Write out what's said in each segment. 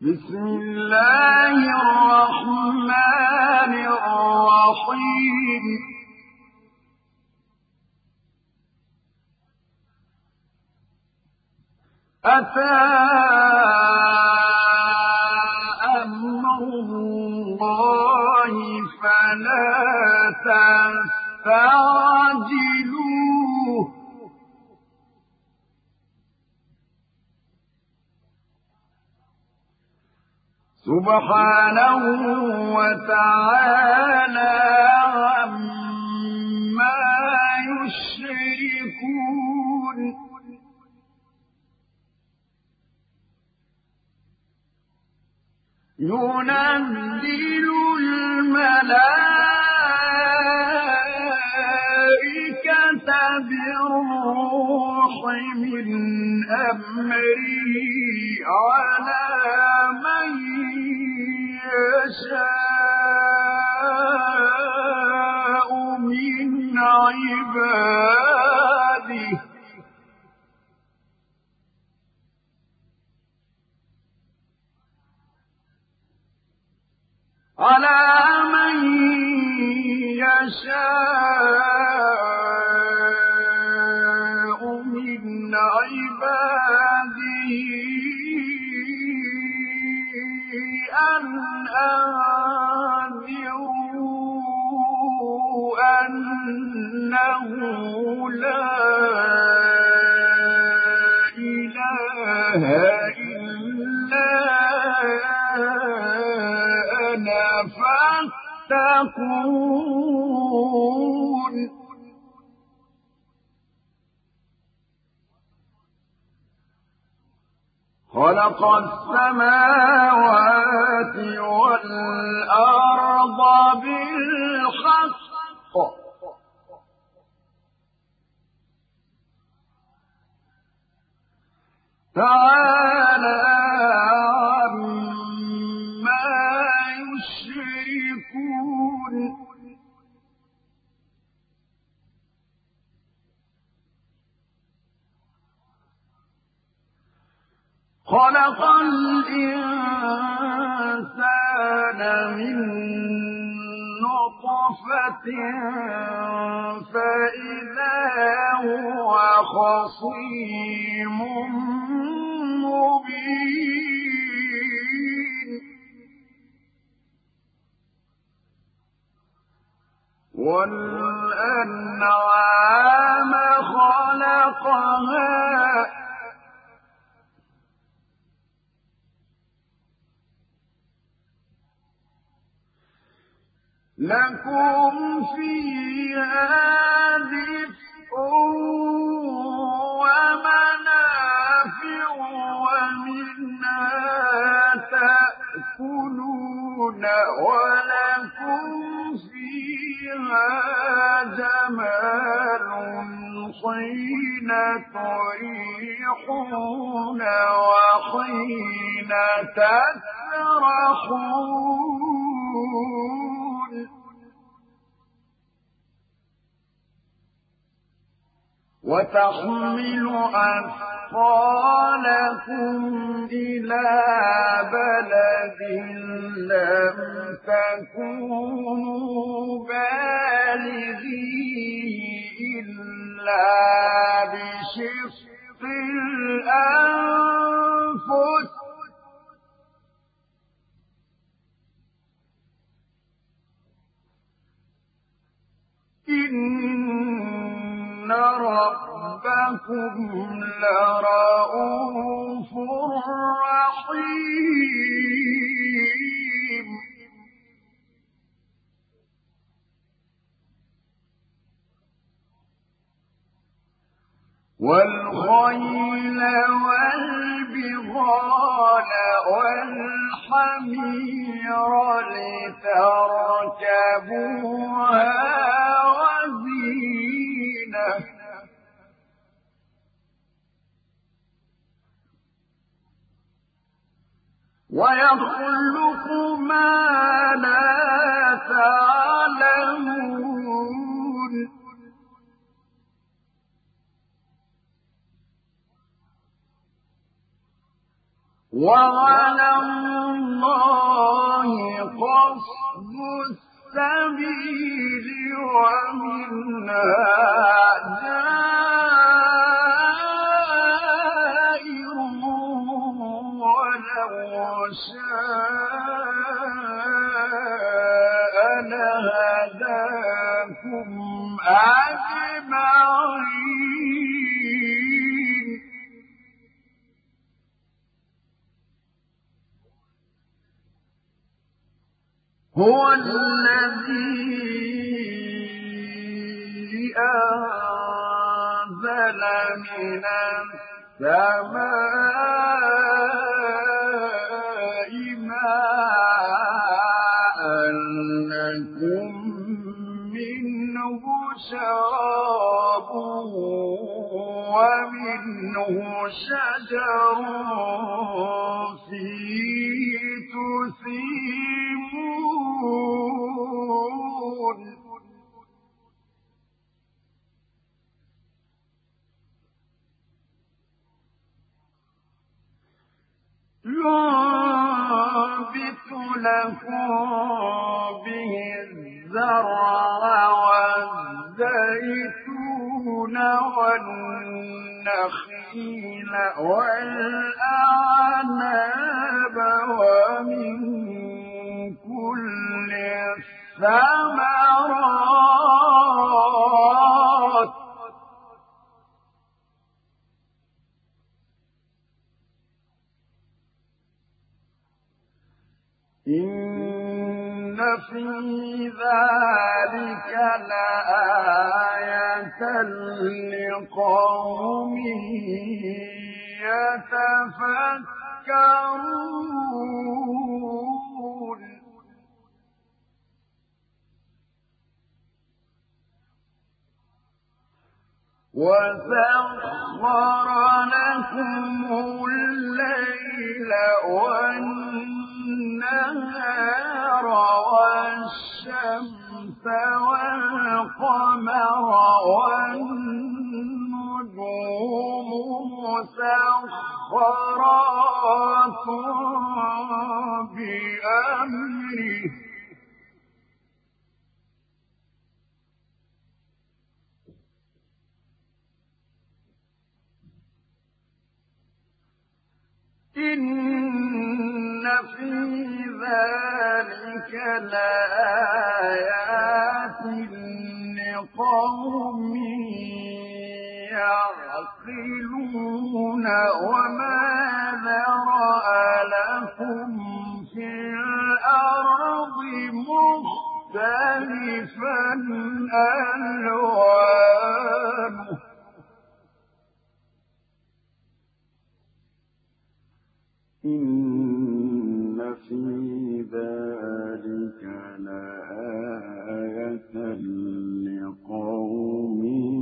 بسم الله الرحمن الرحيم أتى أمر الله فلا تستعجلوه سبحانه وتعالى عما يشركون ينزل الملائكة بالروح من أمره على من يشاء من عباده أن أنذروا أنه لا إله إلا أنا فاتقون خلق السماوات والأرض بالحق تعالى عما يشركون خلق الإنسان من نطفة فإذا هو خصيم مبين والأنعام خلقها لكم فيها دفء ومنافع ومنها تأكلون ولكم فيها جمال حين تريحون وحين تسرحون وتحمل أثقالكم إلى بلد لم تكونوا بالغيه إلا بشق الأنفس إن ربكم لرءوف رحيم والخيل والبغال والحمير لتركبوها وزينة ويخلق ما لا تعلمون وعلى الله قصد السبيل ومنها جائر ولو شاء لهداكم أجمعين هو الذي أنزل من السماء ماء لكم منه شراب ومنه شجر فيه تسيمون ينبت لكم به الزرع والزيتون والنخيل والأعناب ومن كل الثمرات إن في ذلك لآية لقوم يتفكرون وسخر لكم الليل والنهار والشمس والقمر والنجوم مسخرات بأمره إن في ذلك لآيات لقوم يعقلون وما ذرأ لكم في الأرض مختلفا ألوانه إن في ذلك لآية لقوم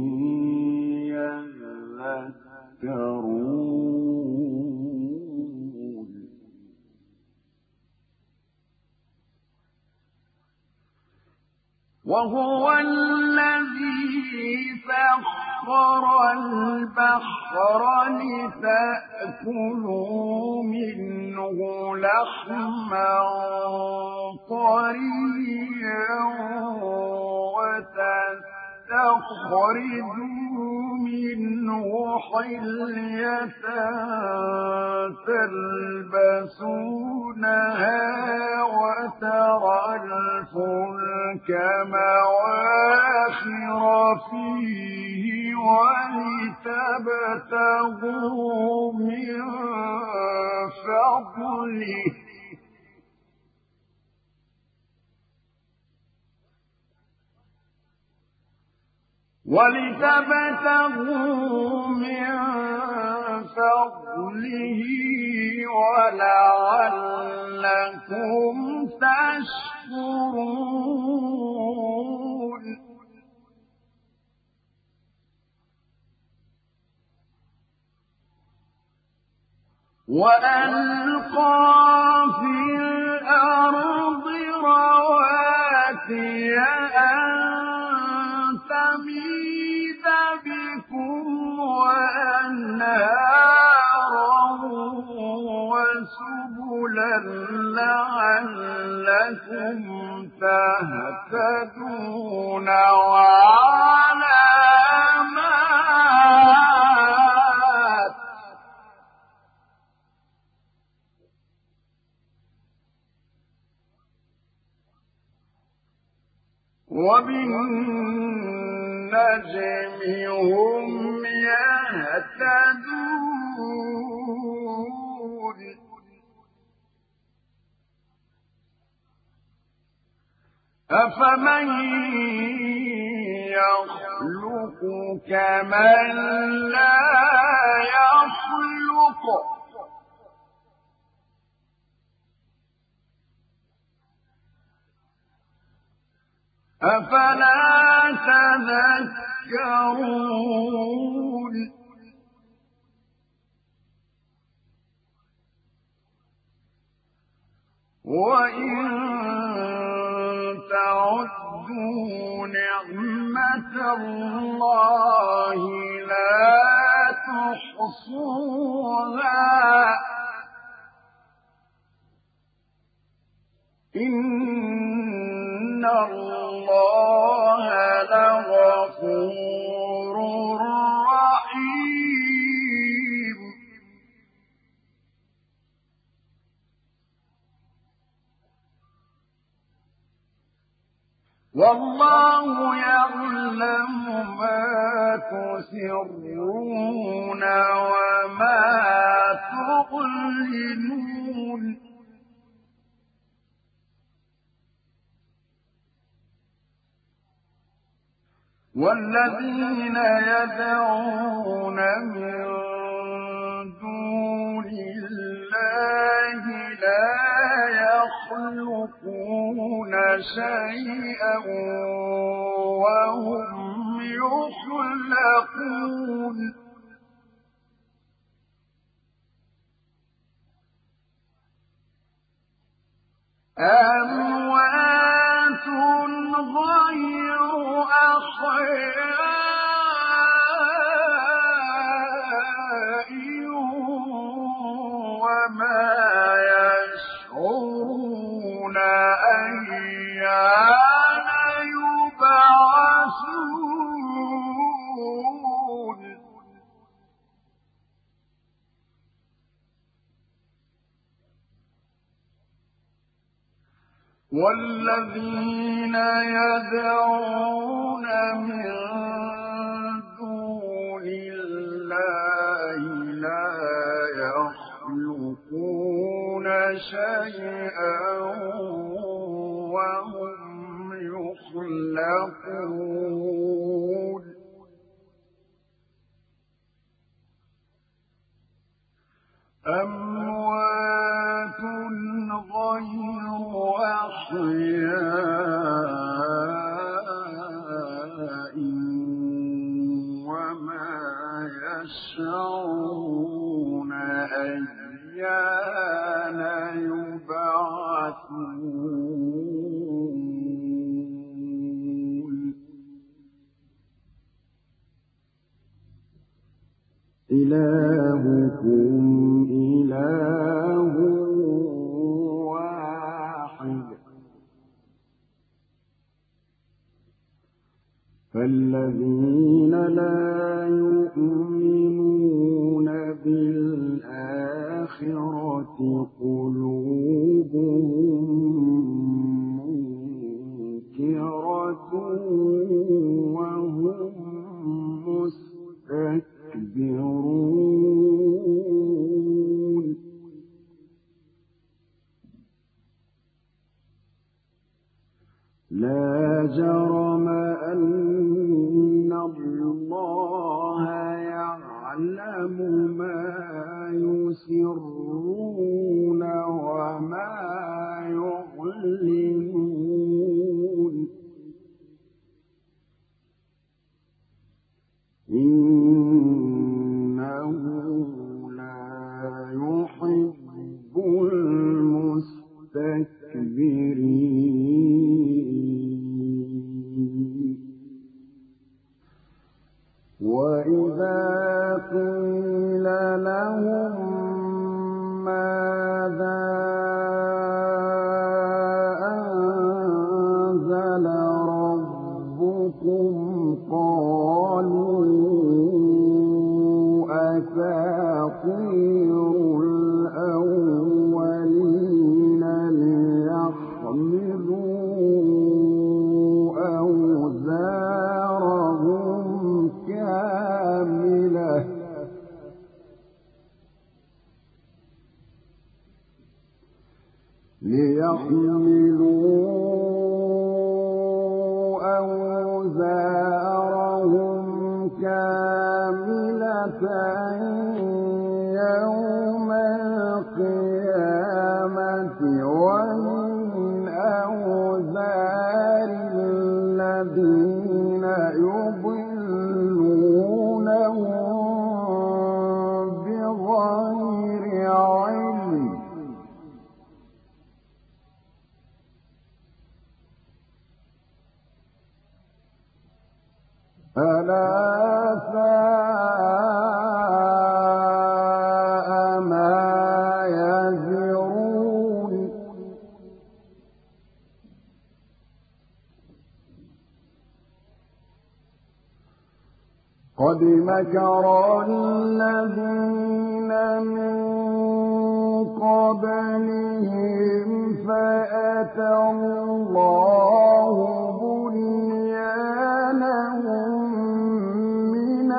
يذكرون وهو الذي سخر البحر لتأكلوا منه لحما طريا وتستخرجوا منه حلية تلبسونها وترى الفلك مواخر فيه ولتبتغوا من فضله ولعلكم تشكرون وألقى في الأرض رواسي أن تميد بكم وأنهارا لعلكم تهتدون وعلامات وبالنجم هم يهتدون أفمن يخلق كمن لا يخلق أفلا تذكرون وإن تعدوا نعمة الله لا تحصوها إن الله لغفور رحيم والله يعلم ما تسرون وما تعلنون والذين يدعون من دون الله لا يخلقون شيئا وهم يخلقون أموات غير أحياء وما يشعرون أيان يبعثون والذين يدعون من دون الله لا يخلقون شيئا وهم يخلقون أموات غير أحياء وما يشعرون أيان يبعثون إلهكم إله واحد فالذين لا يؤمنون بالآخرة قلوبهم منكرة وهم مستكبرون لا جرم أن الله يعلم ما يسرون وما يعلنون إنه لا يحب المستكبرين وإذا قيل لهم ما ليحملوا أوزارهم كاملة يوم القيامة ومن أوزار الذين يضلونهم بغير علم ألا ساء ما يزرون قد مكر الذين من قبلهم فأتى الله بنيانهم من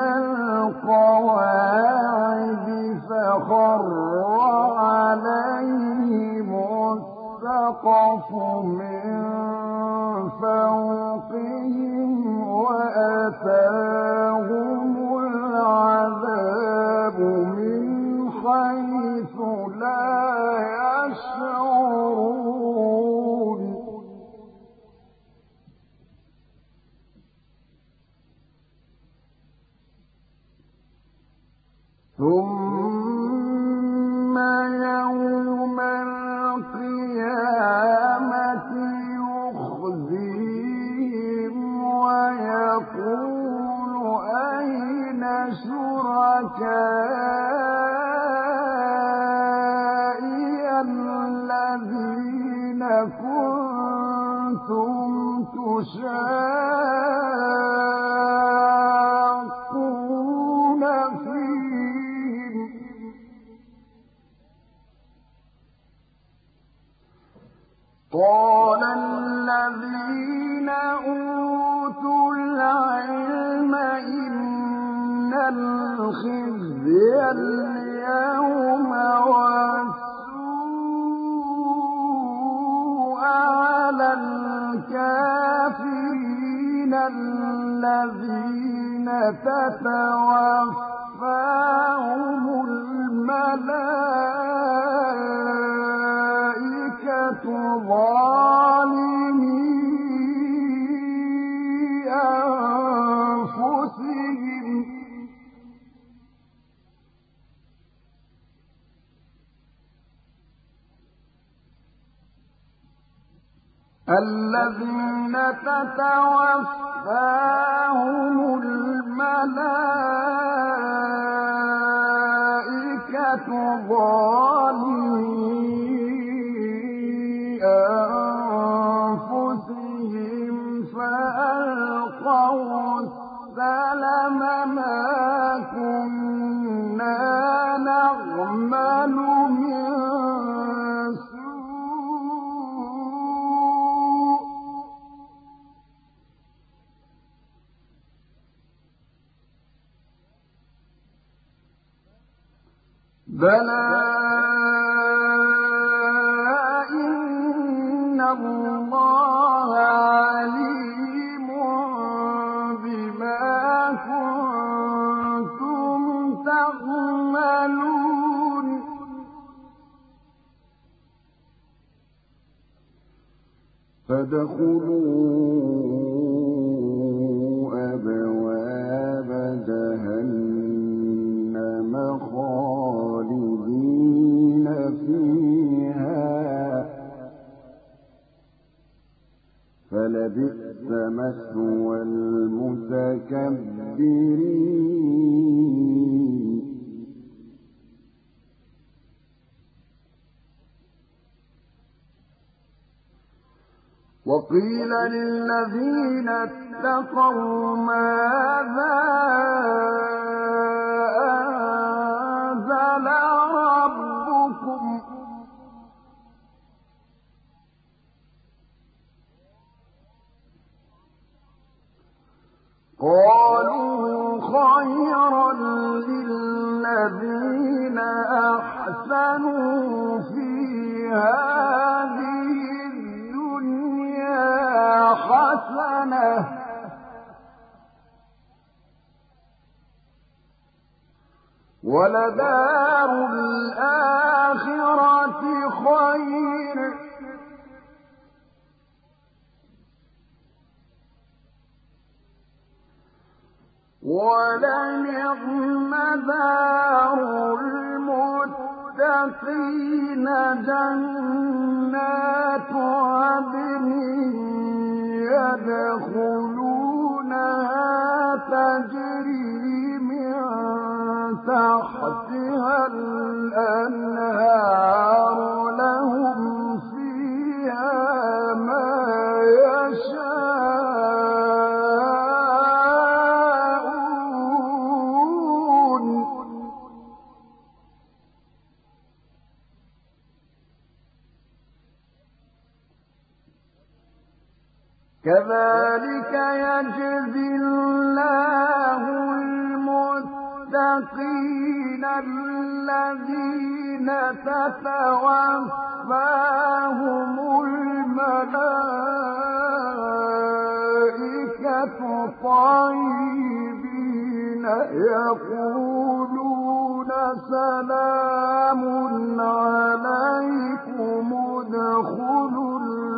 القواعد فخر عليهم السقف من فوقهم وأتاهم العذاب من حيث لا يشعرون ثم يوم القيامة يخزيهم ويقول أين شركائي الذين كنتم تشاقون فيهم قال الذين أوتوا العلم إن الخزي اليوم والسوء على الكافرين الذين تتوفاهم الملائكة ظالمي أنفسهم الذين تتوفاهم الملائكة ظالمي أنفسهم فألقوا السلم ما كنا نعمل من بلى إن الله عليم بما كنتم تعملون فادخلوا أبواب جهنم خالدين فيها فلبئس مثوى المتكبرين وقيل للذين اتقوا ماذا أنزل ربكم قالوا خيرا للذين أحسنوا في هذه ولدار الآخرة خير ولنعم دار المتقين جنات عدن يدخلونها تجري من تحتها الأنهار لهم فيها ما يشاءون كذلك يجزي الله المتقين الذين تتوفاهم الملائكة طيبين يقولون سلام عليكم ادخلوا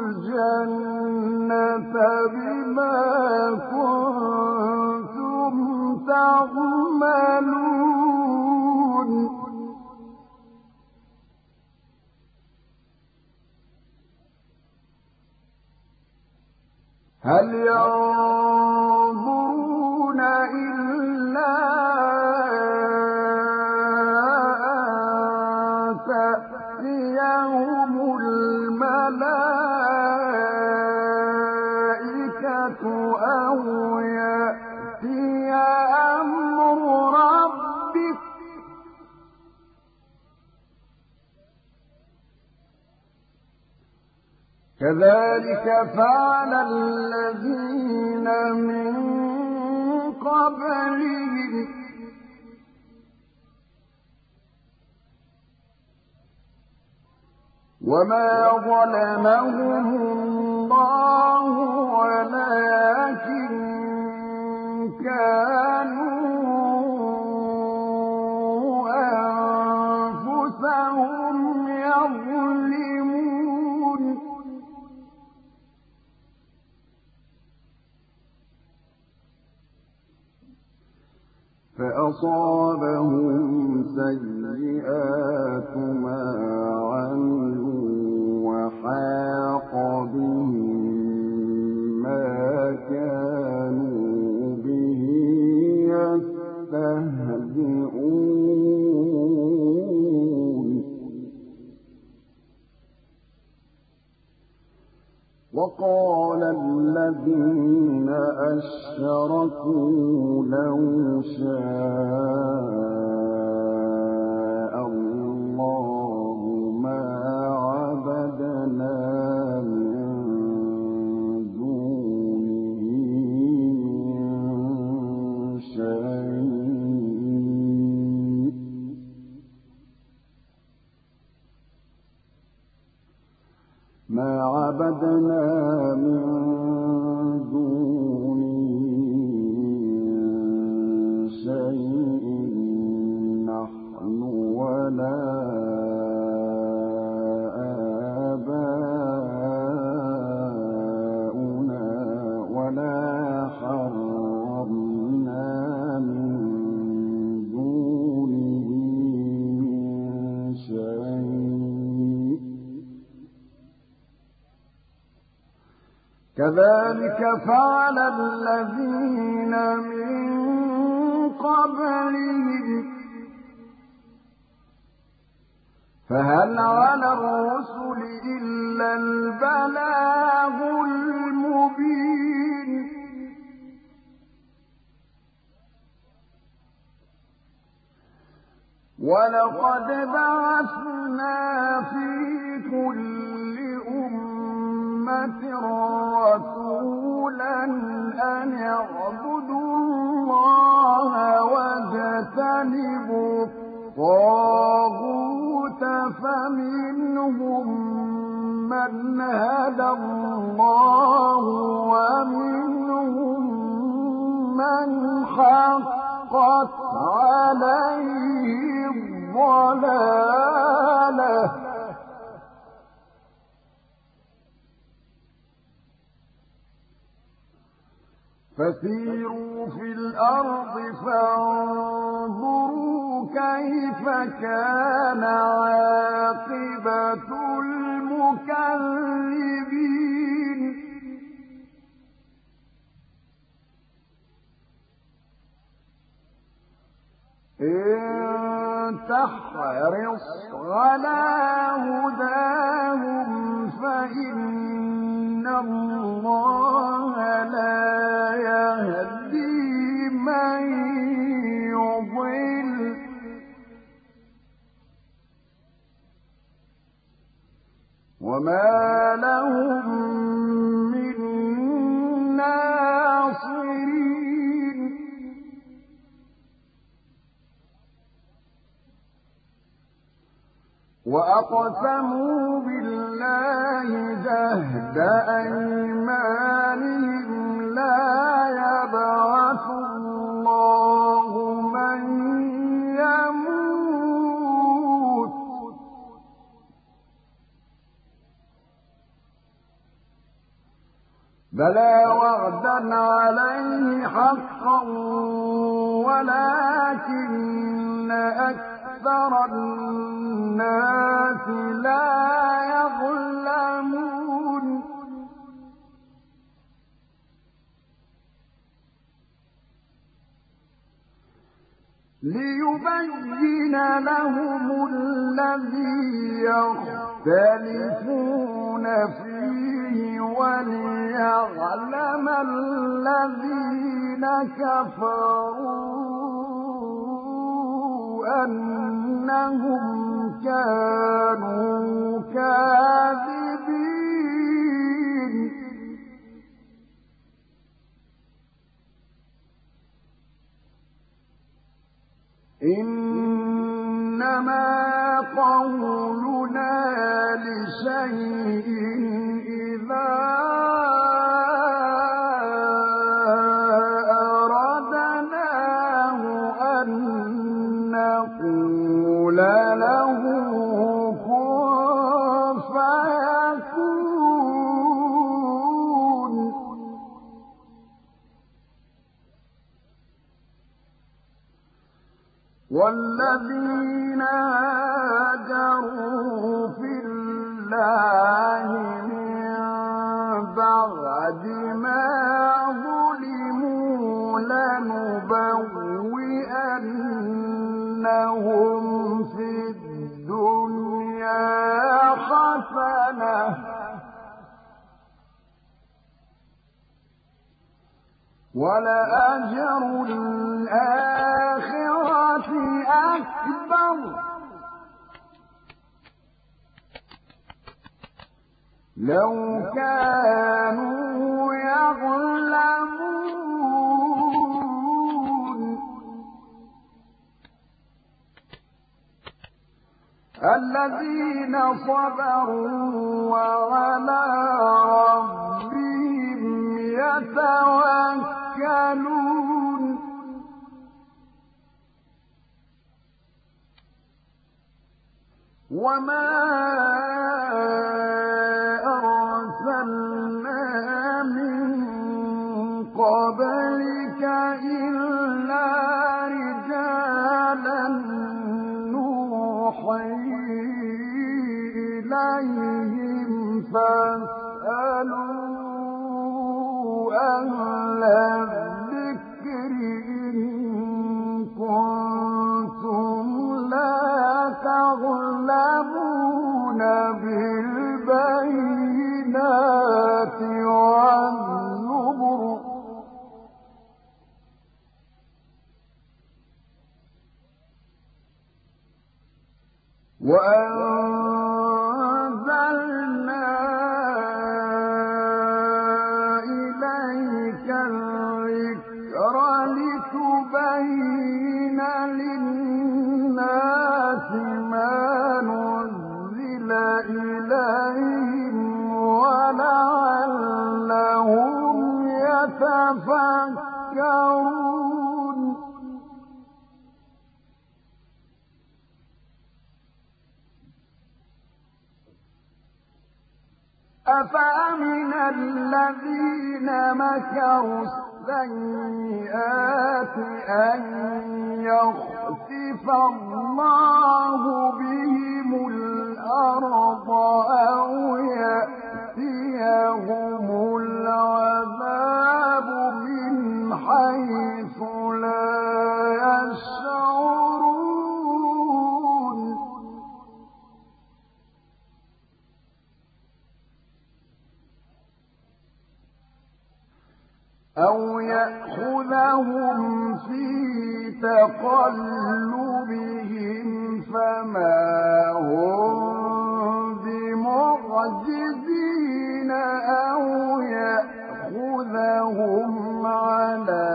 الجنة بما كنتم تعملون هل ينظرون إلا أن تأتيهم الملائكة أو يأتي أمر ربك كذلك فعل الذين من قبلهم وما ظلمهم الله ولكن كانوا أنفسهم يظلمون فأصابهم سيئات ما عملوا وحاق بهم ما كانوا به يستهزئون وقال الذين أشركوا لو شاء الله ما عبدنا من دونه من شيء ما عبدنا من دونه من شيء نحن ولا آباؤنا ولا حرمنا من دونه من شيء كذلك فعل الذين من قبلهم فهل على الرسل إلا البلاغ المبين ولقد بعثنا في كل أمة رسولا أن اعبدوا الله واجتنبوا الطاغوت فمنهم من هدى الله ومنهم من حقت عليه الضلالة فسيروا في الأرض فانظروا كيف كان عاقبة المكذبين إن تحرص على هداهم فإن الله لا يهدي من يضل وما لهم من ناصرين وأقسموا بالله جهد أيمانهم لا يبعث الله من يموت بلى وعدا عليه حقا ولكن أكثر الناس لا يظلمون ليبين لهم الذي يختلفون فيه وليعلم الذين كفروا أنهم كانوا كاذبين إنما قولنا لشيء إذا أردناه أن نقول له كن فيكون والذين هاجروا في الله من بعد ما ظلموا لنبوئنهم في الدنيا حسنة ولأجر الآخرة أكبر لو كانوا يعلمون الذين صبروا وعلى ربهم يتوكلون وما أرسلنا من قبلك إلا رجالا نوحي إليهم فاسألوا أهل الذكر إن كنتم لا تعلمون بالبينات والزبر وأنزلنا إليك الذكر لتبين للناس ما نزل إليهم ولعلهم يتفكرون أفأمن الذين مكروا السيئات أن يخسف الله بهم الأرض أو يأتيهم العذاب من حيث لا يشعرون أو يأخذهم في تقلبهم فما هم بمعجزين أو يأخذهم على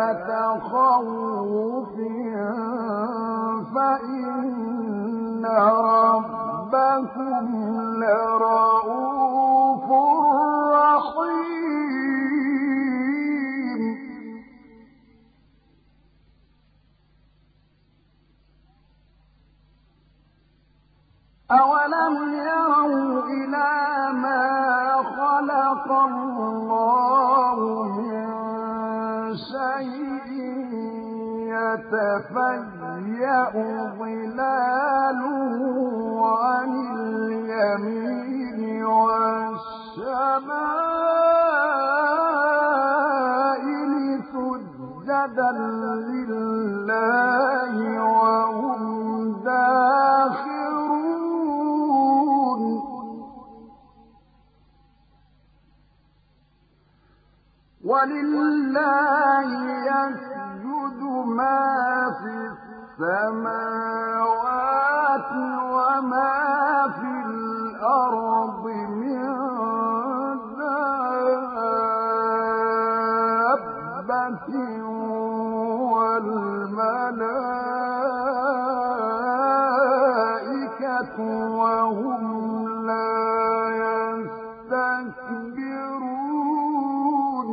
تخوف فإن ربكم لرؤوف رحيم أولم يروا إلى ما خلق الله من شيء يتفيأ ظلاله عن اليمين والشمائل سجدا لله وهم داخرون ولله يسجد ما في السماوات وما في الأرض من دابة والملائكة وهم لا يستكبرون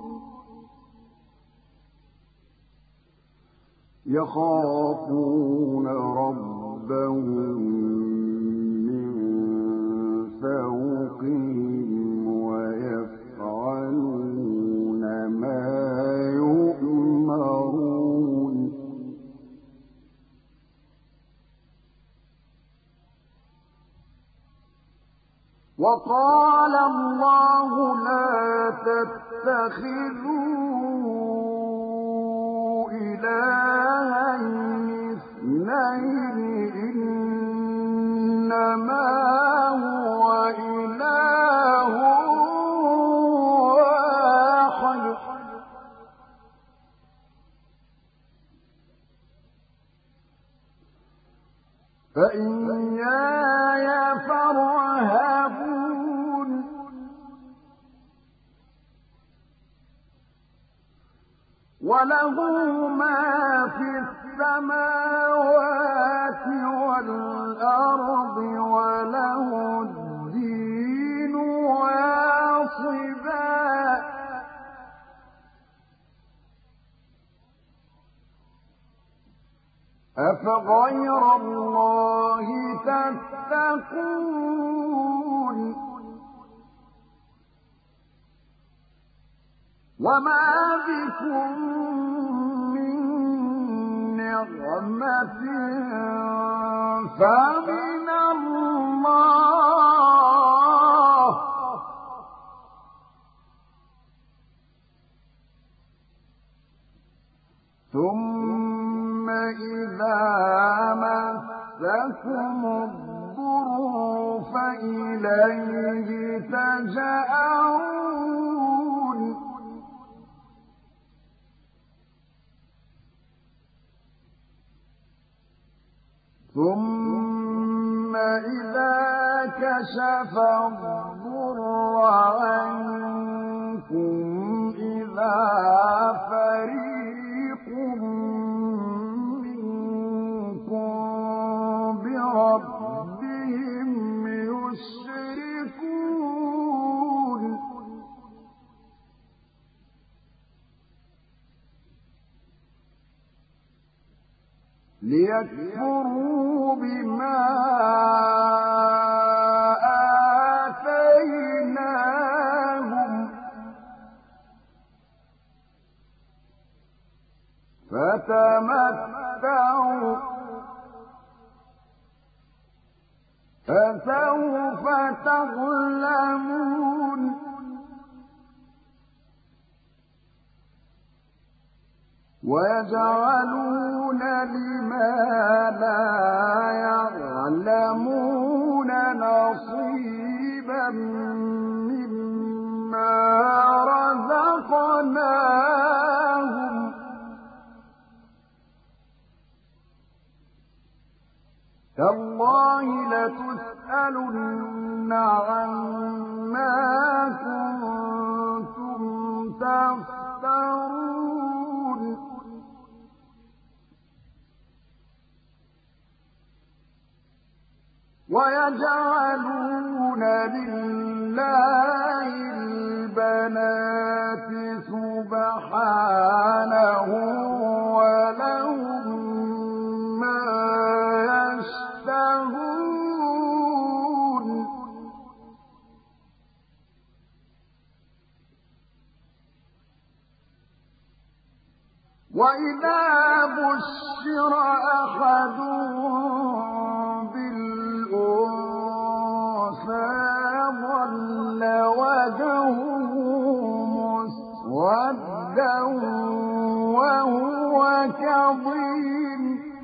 يخافون ربهم من فوقهم ويفعلون ما يؤمرون وقال الله لا تتخذوا إلهين اثنين إنما هو إله واحد فإياي فارهبون وله ما في السماوات والأرض وله الدين واصبا أفغير الله تتقون وما بكم من نعمة فمن الله ثم إذا مسكم الضر فإليه تجأرون ثم إذا كشف الضر عنكم إذا فريق منكم بربهم يشركون ليكفروا بما آتيناهم فتمتعوا فسوف تعلمون ويجعلون لما لا يعلمون نصيبا مما رزقناهم تالله لتسألن عما كنتم تفترون ويجعلون لله البنات سبحانه ولهم ما يشتهون وإذا بشر أحدهم ظل وجهه مسودا وهو كظيم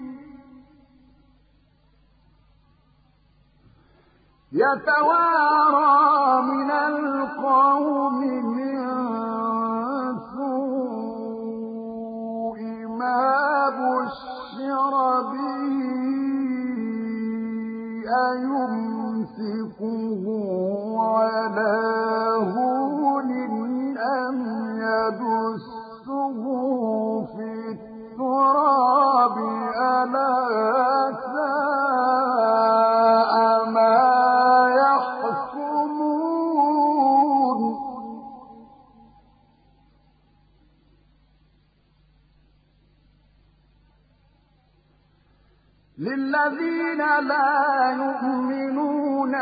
يتوارى من القوم من سوء ما بشر به أيمسكه على هون أم يدسه في التراب ألا ساء ما يحكمون للذين لا يؤمنون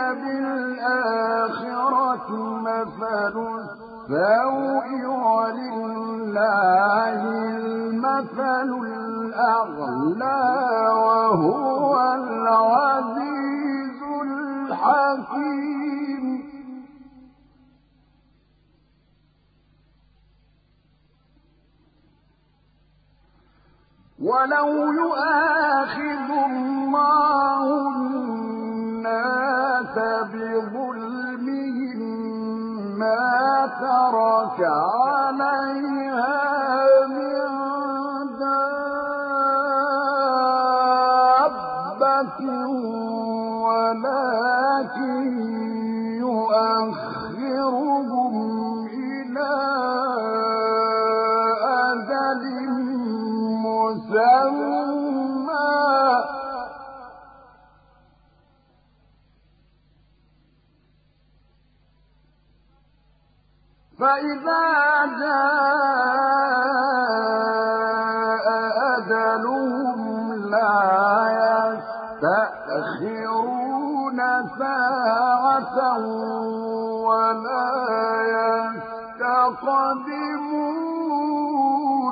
بالآخرة مثل السوء ولله المثل الأعلى وهو العزيز الحكيم ولو يؤاخذ الله الناس بظلمهم ما ترك عليها من دابة ولكن يؤخرهم إلى أجل مسمى فإذا جاء أجلهم لا يستأخرون ساعة ولا يستقدمون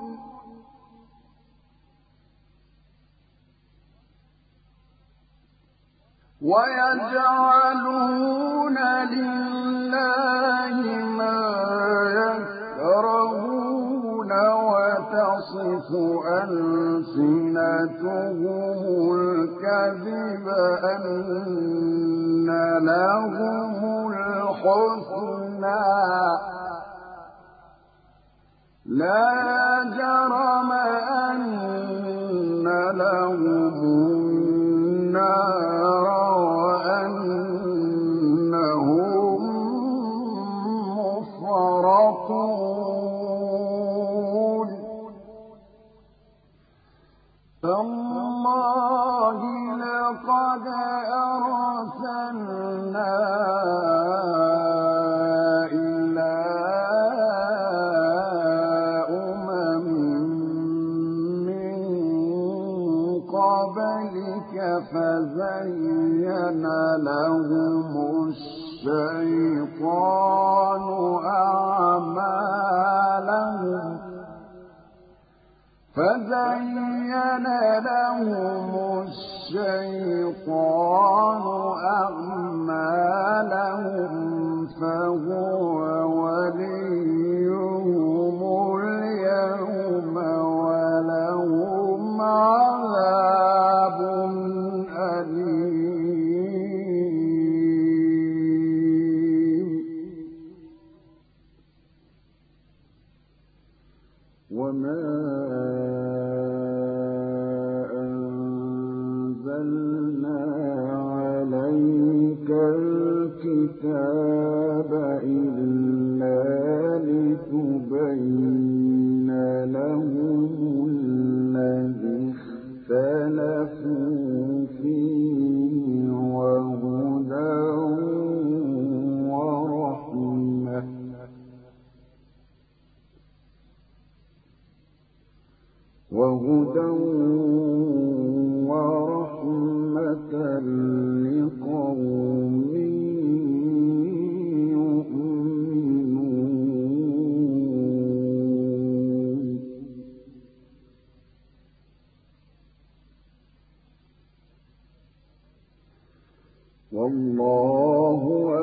ويجعلون لله ما يكرهون وتصف ألسنتهم الكذب أن لهم الحسنى لا جرم أن لهم النار وأنهم مفرطون تالله لقد أرسلنا إلى أمم من قبلك فزين لهم الشيطان أعمالهم وزين لهم الشيطان أعمالهم فهو وليهم اليوم ولهم عذاب أليم وما أنزلنا عليك الكتاب إلا لتبين لهم الذي اختلفوا فيه وهدى ورحمة لقوم يؤمنون والله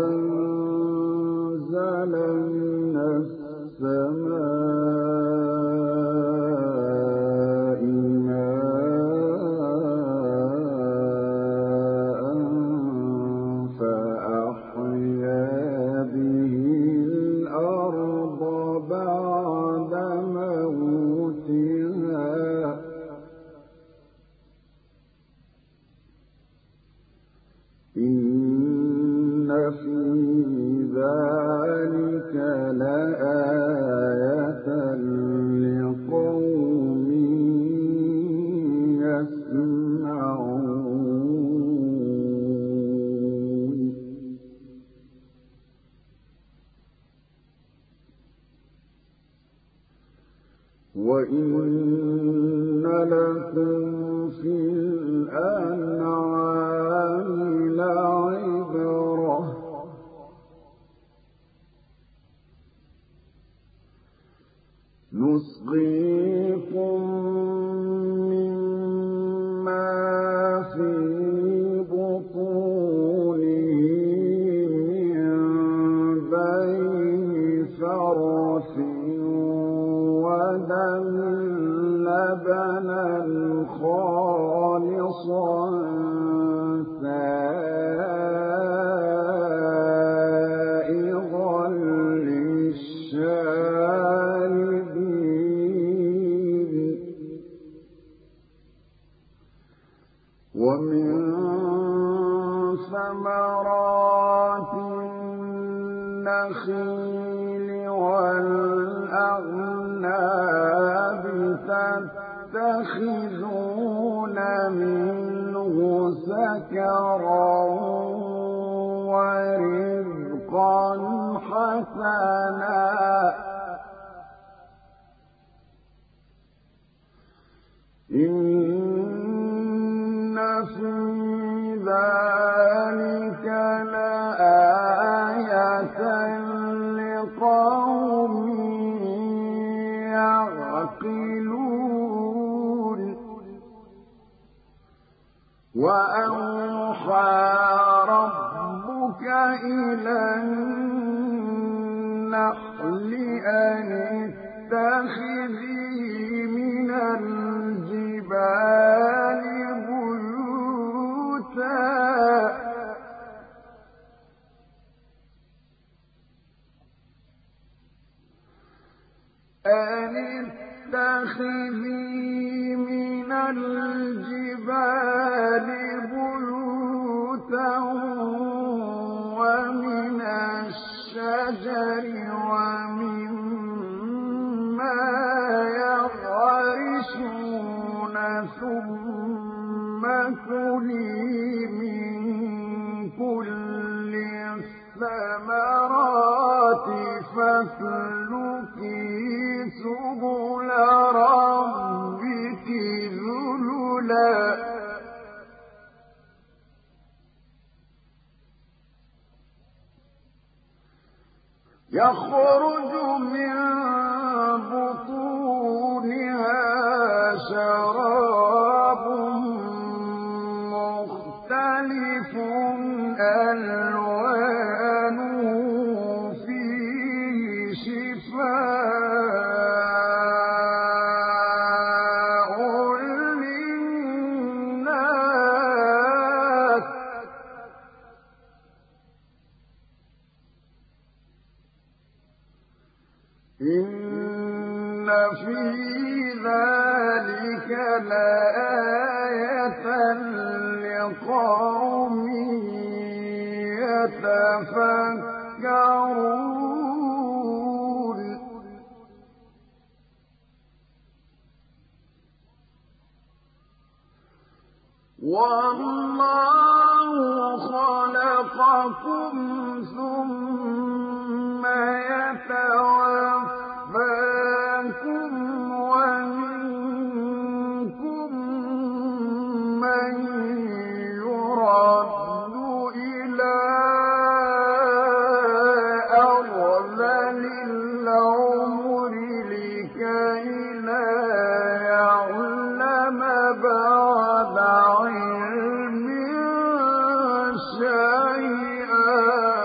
أنزل من السماء ماء فأحيا به الأرض بعد موتها إن في ذلك لآية لقوم يسمعون وإن لكم في الأنعام لعبرة نسقيكم مما في بطونه من بين فرث ودم لبنا خالصا سائغا للشاربين ومن ثمرات النخيل والأعناب تتخذون منه سكرا ورزقا حسنا إن في ذلك لآية لقوم يعقلون وأوحى ربك إلى النحل أن اتخذي من الجبال بيوتا ومن الشجر ومما يعرشون ثم كلي من كل الثمرات فاسلكي سبل ربك ذللا يخرج من بطونها شراب إن في ذلك لآية لقوم يتفكرون والله خلقكم ثم يتوفاكم ومنكم من يرد إلى أرذل العمر لكي لا يعلم بعد علم شيئا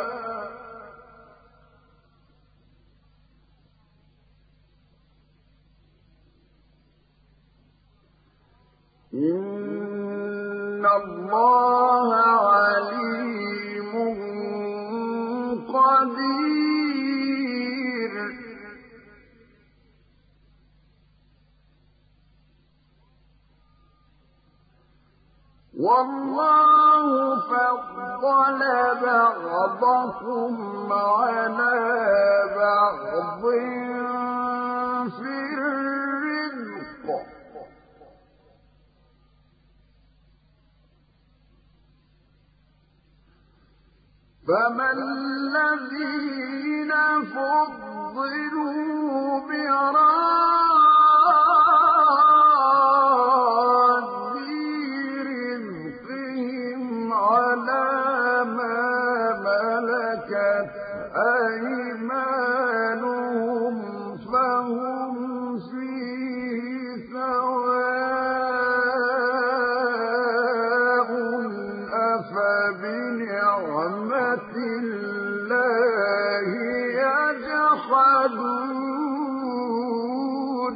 إن الله عليم قدير والله فضل بعضكم على بعض في الرزق فما الذين فضلوا براد رزقهم على ما ملكت أيمانهم فهم فيه سواء أفبنعمة الله يجحدون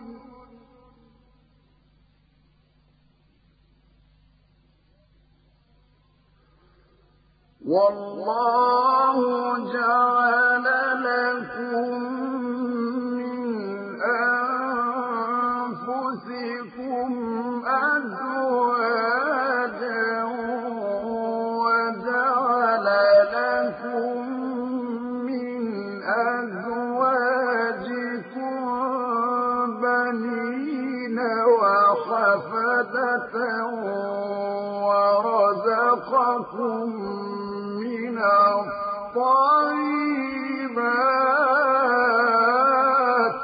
والله جعل لكم من أنفسكم أزواجا وجعل لكم من أزواجكم بنين وحفدة ورزقكم من الطيبات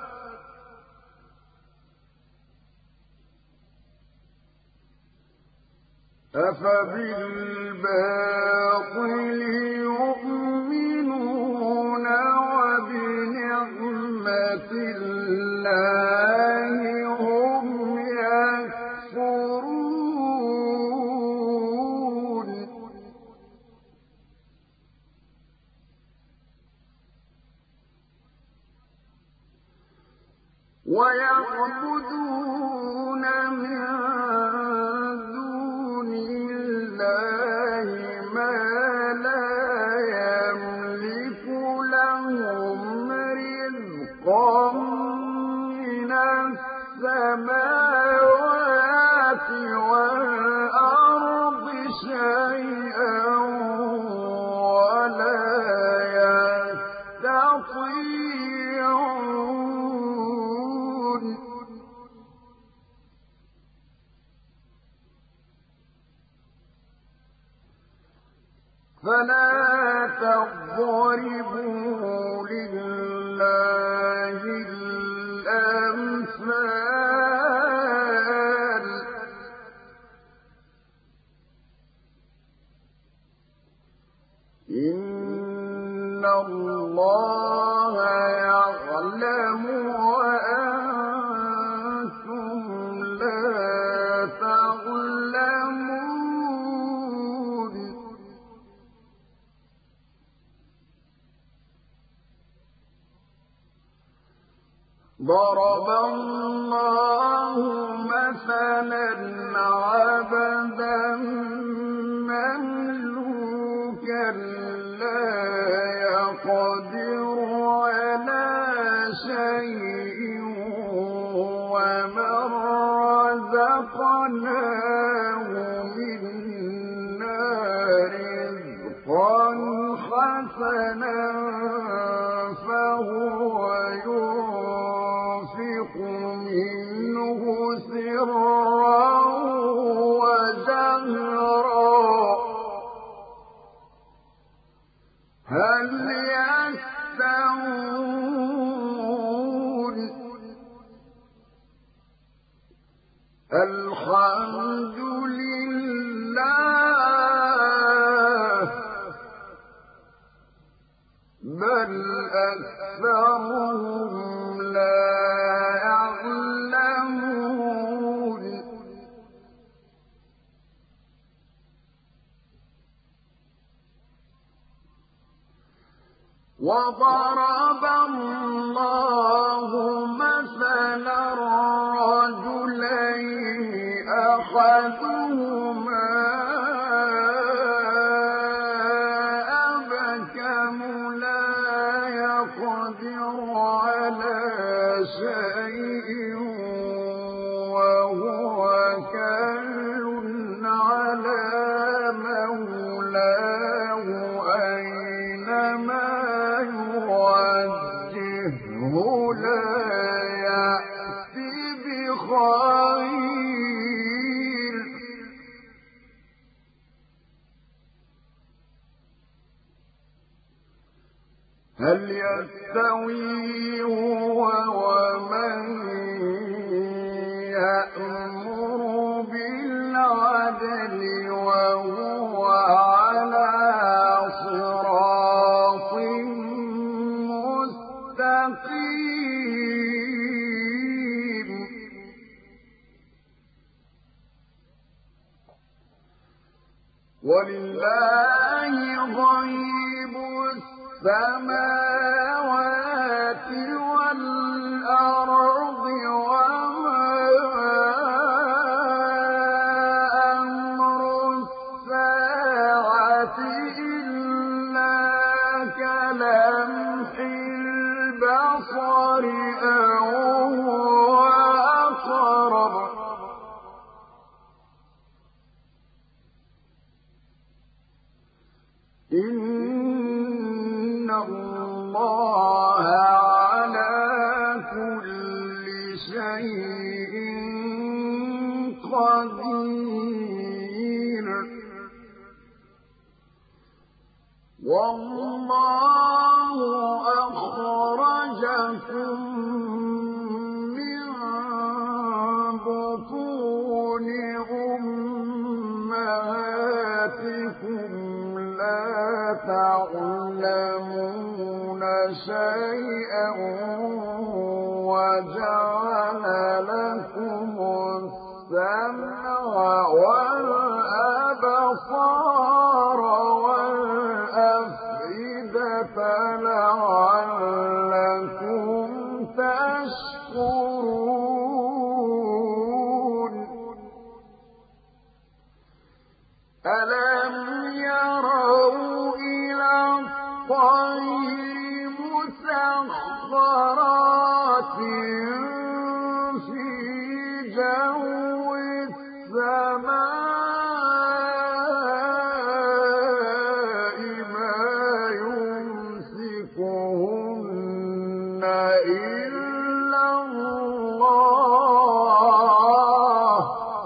أفبالباطل يؤمنون وبنعمة الله هم يكفرون ويعبدون من دون الله ما لا يملك لهم رزقا من السماوات والأرض شيئا ولا يستطيعون فلا تضربوا لله الأمثال إن الله يعلم وأنتم لا تعلمون ضرب الله مثلا عبدا مملوكا لا يقدر على حسنا فهو ينفق منه سرا وجهرا هل يستوون الحمد لله بل أكثرهم لا يعلمون وضرب الله مثلا رجلين أحدهما أبكم لا يقدر على شيء وهو كل على مولاه أينما يوجهه لا يأتي بخير هل يستوي هو ومن يأمر بالعدل وهو على صراط مستقيم ولله غيب السماوات والأرض وما أمر الساعة إلا كلمح البصر أو هو أقرب إن الله على كل شيء قدير والله أخرجكم من بطون أمهاتكم لا تعلمون شيئا وجعل لكم السمع والأبصار والأفئدة لعلكم تشكرون ألم يروا إلى الطير مسخرات في جو السماء ما يمسكهن إلا الله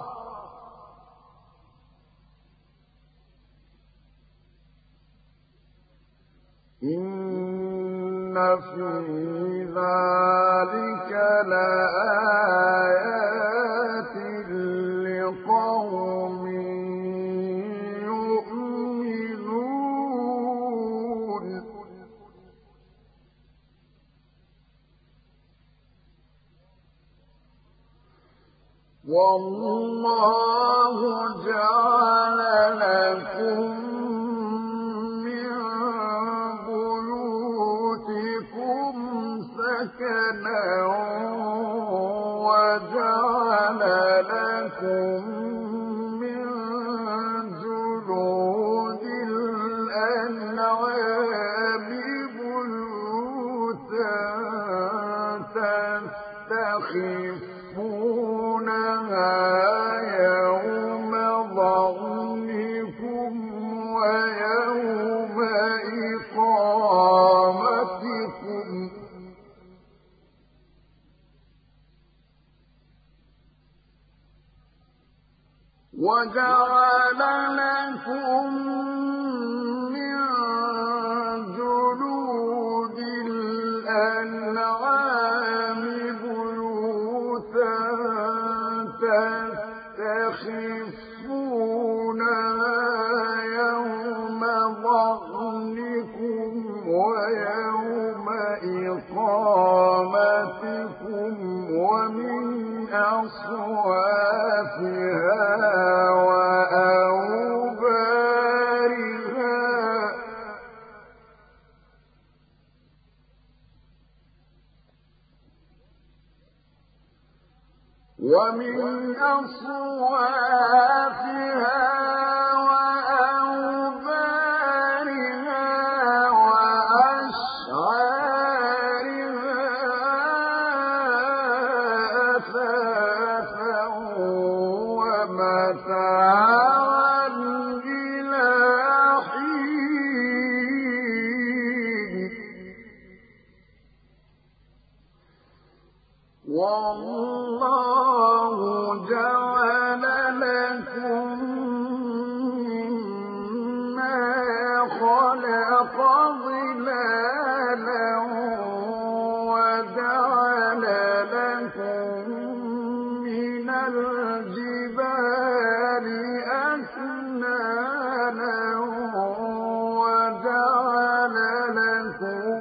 إن في ذلك لآيات لقوم يؤمنون والله جعل لكم سكنا وجعل لكم من جلود الأنعام بيوتا تستخفونها يوم ظعنكم وجعل لكم من جلود الأنعام بيوتا تستخفونها يوم ظعنكم ويوم إقامتكم ومن أصوافها وأوبارها وأشعارها أثاثا ومتاعا إلى حين والله جعل لكم مما خلق ظلالا وجعل لكم من الجبال أكنانا وجعل لكم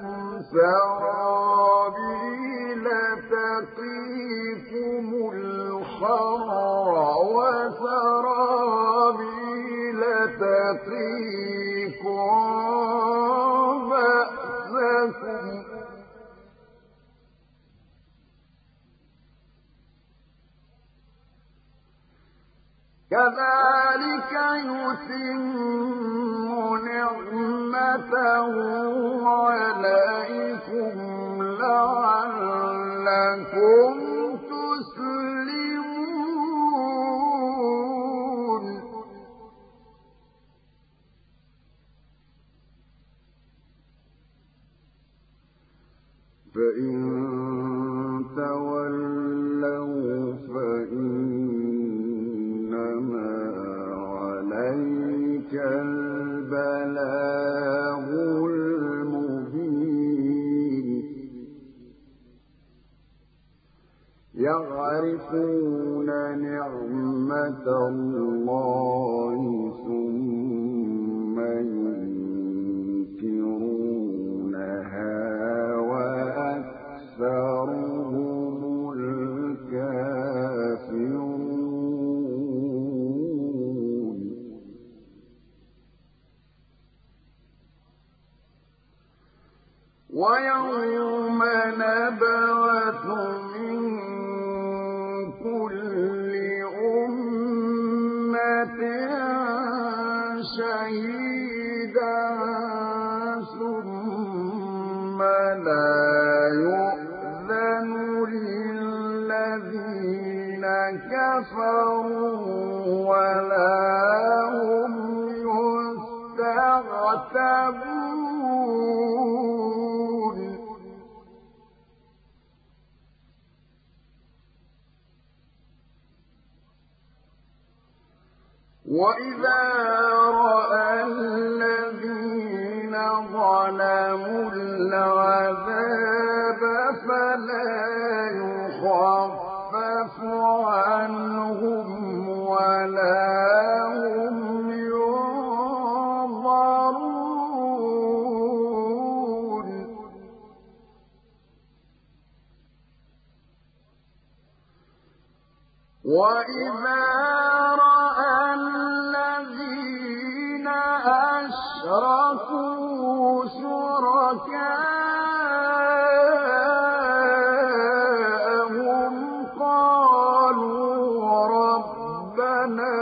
سرابيل تقيكم الحر وسرابيل تقيكم بأسكم كذلك يتم نعمته عليكم لعلكم تسلمون فإن تولوا فإنما عليك البلاغ المبين يعرفون نعمة الله ثم ينكرونها وأكثرهم الكافرون ويوم نبعث من كل أمة شهيدا ثم لا يؤذن للذين كفروا ولا هم يستعتبون وإذا رأى الذين ظلموا العذاب فلا يخفف عنهم ولا هم ينظرون وإذا رأى الذين أشركوا شركاءهم قالوا ربنا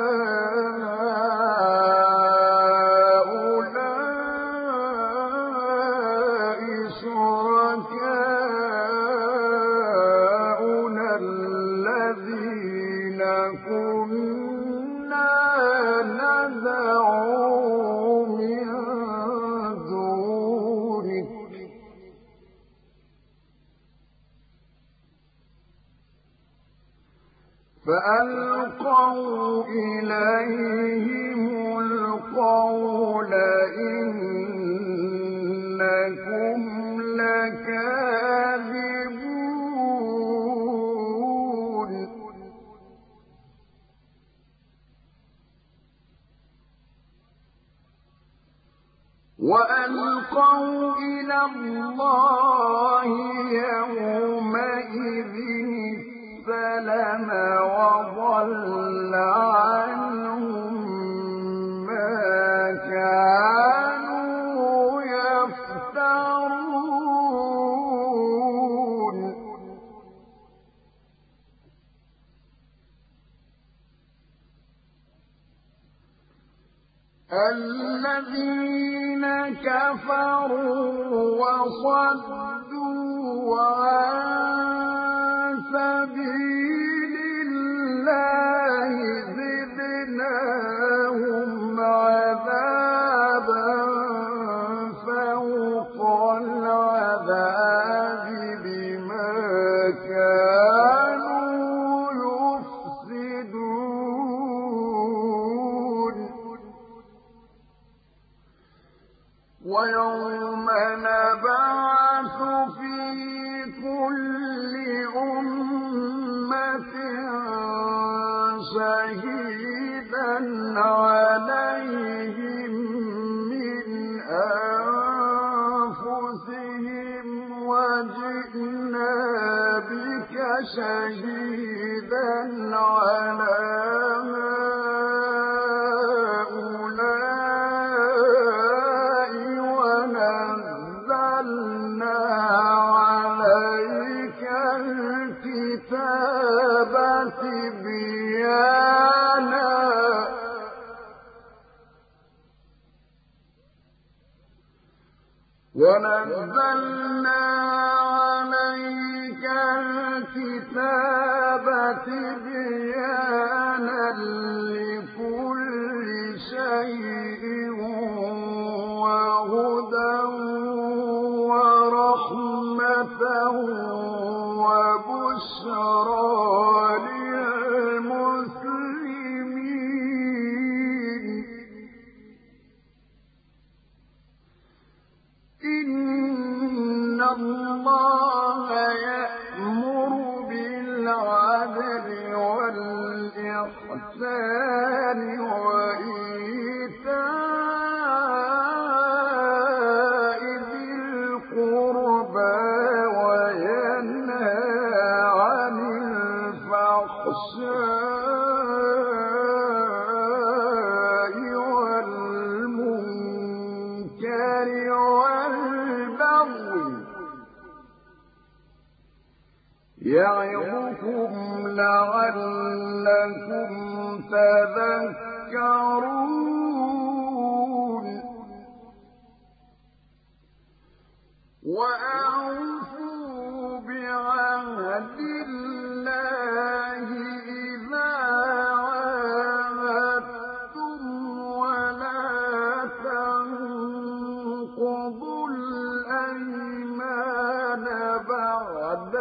هؤلاء شركاؤنا الذين كنا ندعو من دونك فألقوا إليهم القول إنكم لكاذبون وألقوا إلى الله يومئذ السلم وضل عنهم ما كانوا يفترون الذين كفروا وصدوا عن سبيل الله زدناهم عذابا فوق العذاب بما كانوا يفسدون ويوم نبعث في كل أمة شهيدا عليهم من أنفسهم وجئنا بك شهيدا على هؤلاء ونزلنا عليك الكتاب تبيانا لكل شيء وهدى ورحمة وبشرى للمسلمين إن الله يأمر بالعدل والإحسان وإيتاء ذي القربى وينهى عن الفحشاء والمنكر والبغي يعظكم لعلكم تذكرون وأوفوا بعهد الله إذا عاهدتم ولا تنقضوا الأيمان بعد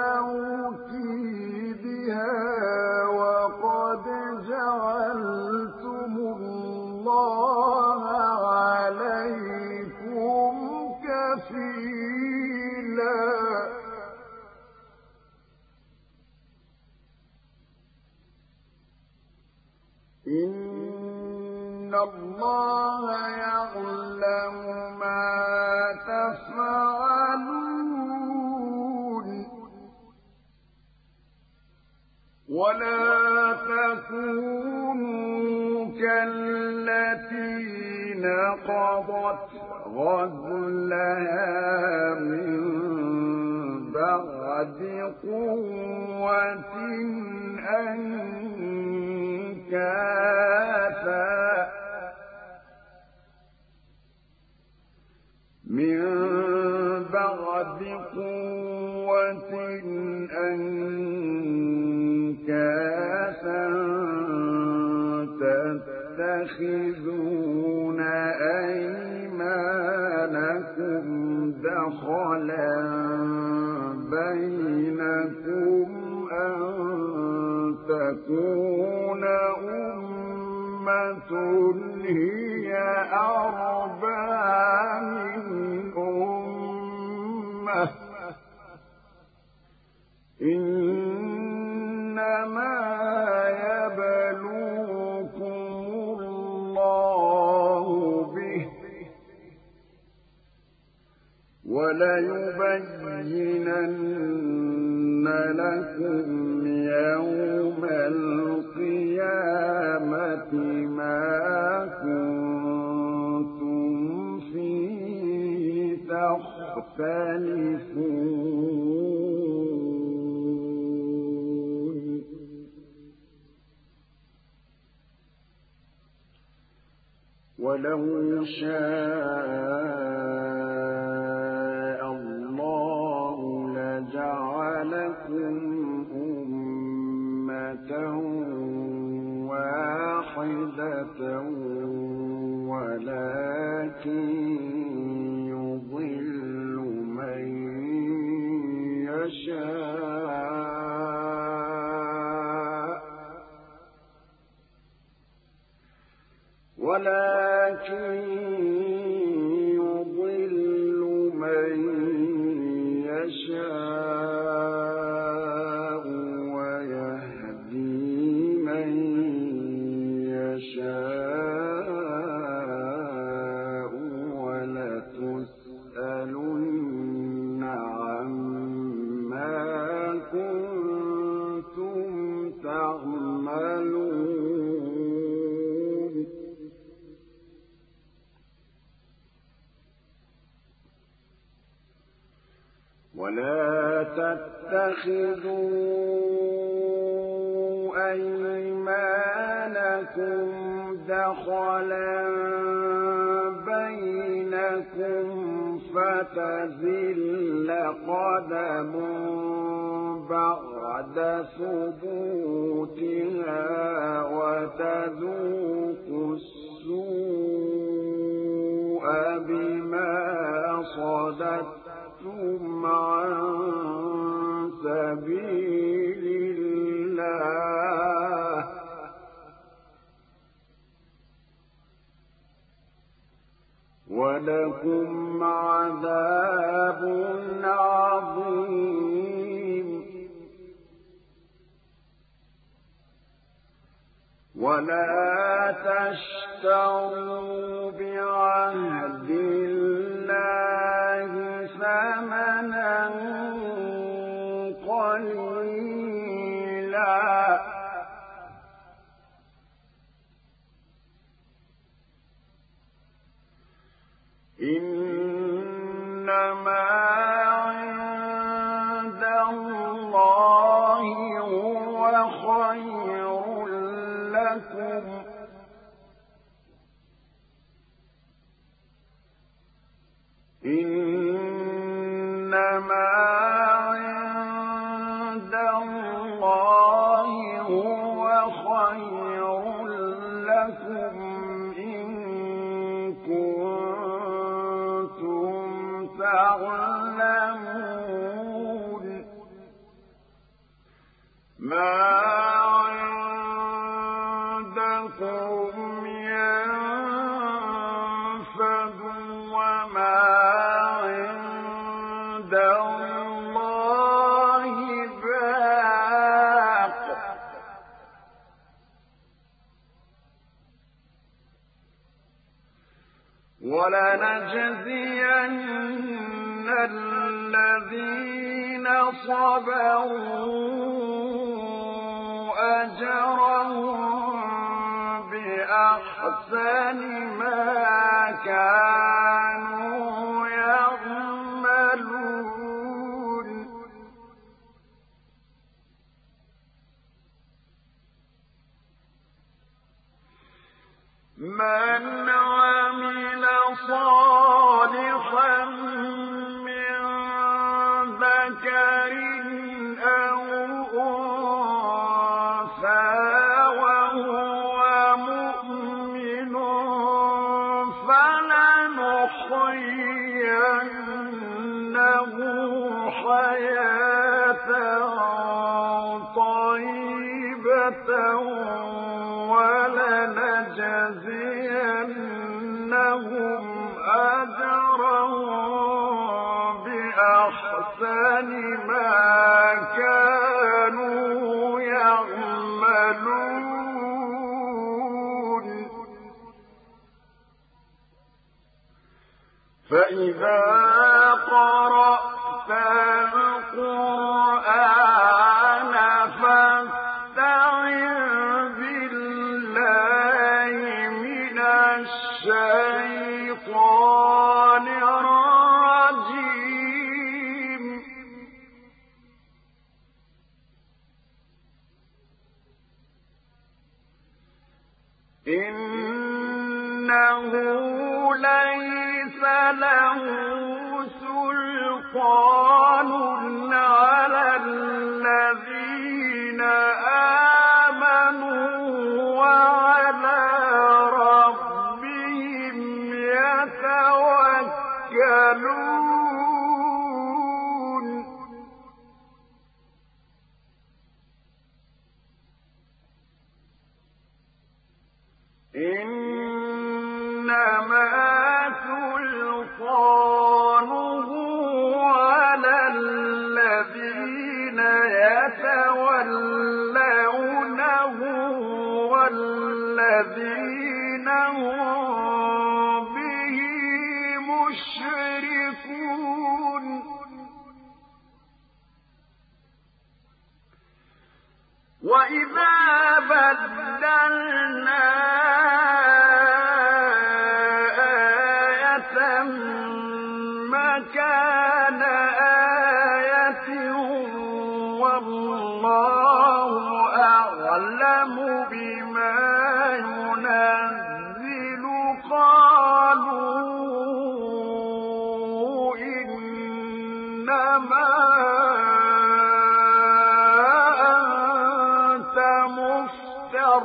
توكيدها وقد جعلتم الله عليكم كفيلا إن الله يعلم ما تفعلون ولا تكونوا كالتي نقضت غزلها من بعد قوة أنكاثا من بعد قوة أنكاثا تتخذون أيمانكم دخلا بينكم أن تكونوا تكون أمة هي أربى من أمة إنما يبلوكم الله به وليبينن لكم يوم القيامة ما كنتم فيه تختلفون ولو شاء الله لجعلكم أمة واحدة ولكن يضل من يشاء ويهدي من يشاء ولتسألن عما كنتم تعملون ولا تتخذوا أيمانكم دخلا بينكم فتزل قدم بعد ثبوتها وتذوقوا السوء بما صددتم عن سبيل الله ولكم عذاب عظيم ولا تشتروا بعهد الله ثمنا قليلا إنما عند الله هو خير لكم إنما عند الله هو خير لكم إن كنتم تعلمون ما عندكم ينفد وما عند الله باق ولنجزين الذين صبروا أجرهم بأحسن ما كانوا يعملون من عمل صالحا من ذكر أو أنثى وهو مؤمن فلنحيينه حياة طيبة أَحْسَنِ مَا كَانُوا يَعْمَلُونَ فَإِذَا قَرَأْتَ الْقُرْآنَ فَاسْتَعِذْ بِاللَّهِ مِنَ الشَّيْطَانِ الرَّجِيمِ إِنَّهُ لَيْسَ لَهُ سُلْطَانٌ عَلَى الَّذِينَ آمَنُوا وَعَلَىٰ رَبِّهِمْ يَتَوَكَّلُونَ إِنَّمَا سُلْطَانُهُ عَلَى الَّذِينَ يَتَوَلَّوْنَهُ وَالَّذِينَ هُم بِهِ مُشْرِكُونَ وَإِذَا بَدَّلْنَا آيَةً مَّكَانَ آيَةٍ وَاللَّهُ أَعْلَمُ بِمَا يُنَزِّلُ قَالُوا إِنَّمَا أَنتَ مُفْتَرٍ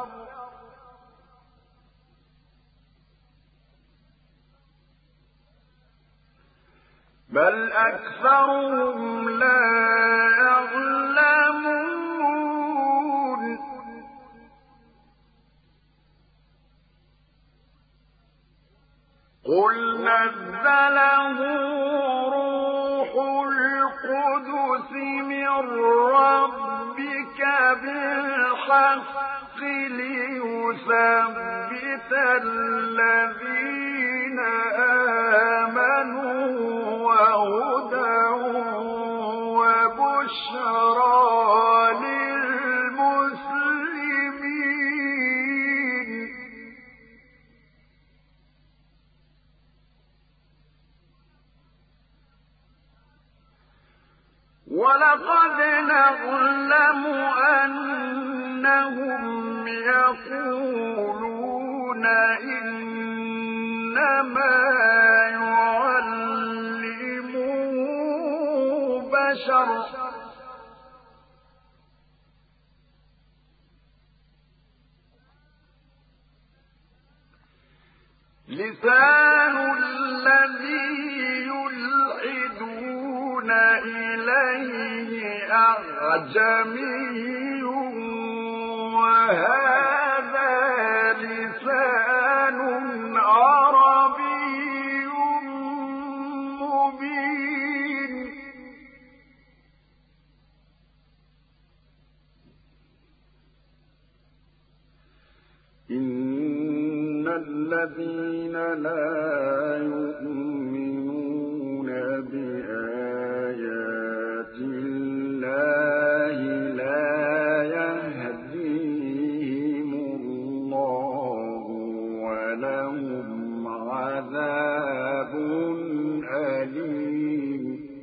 بَلْ أَكْثَرُهُمْ لَا يَعْلَمُونَ قُلْ نَزَّلَهُ رُوحُ الْقُدُسِ مِن رَّبِّكَ بِالْحَقِّ لِيُثَبِّتَ الَّذِينَ آمَنُوا وَهُدًى وَبُشْرَىٰ لِلْمُسْلِمِينَ وَلَقَدْ نَعْلَمُ أَنَّهُمْ يَقُولُونَ إِنَّمَا يُعَلِّمُهُ بَشَرٌ لِّسَانُ الَّذِي يُلْحِدُونَ إِلَيْهِ أَعْجَمِيٌّ وَهَٰذَا لِسَانٌ عَرَبِيٌّ مُّبِينٌ إِنَّ الَّذِينَ لَا يُؤْمِنُونَ بِآيَاتِ اللَّهِ لَا يَهْدِيهِمُ اللَّهُ وَلَهُمْ عَذَابٌ أَلِيمٌ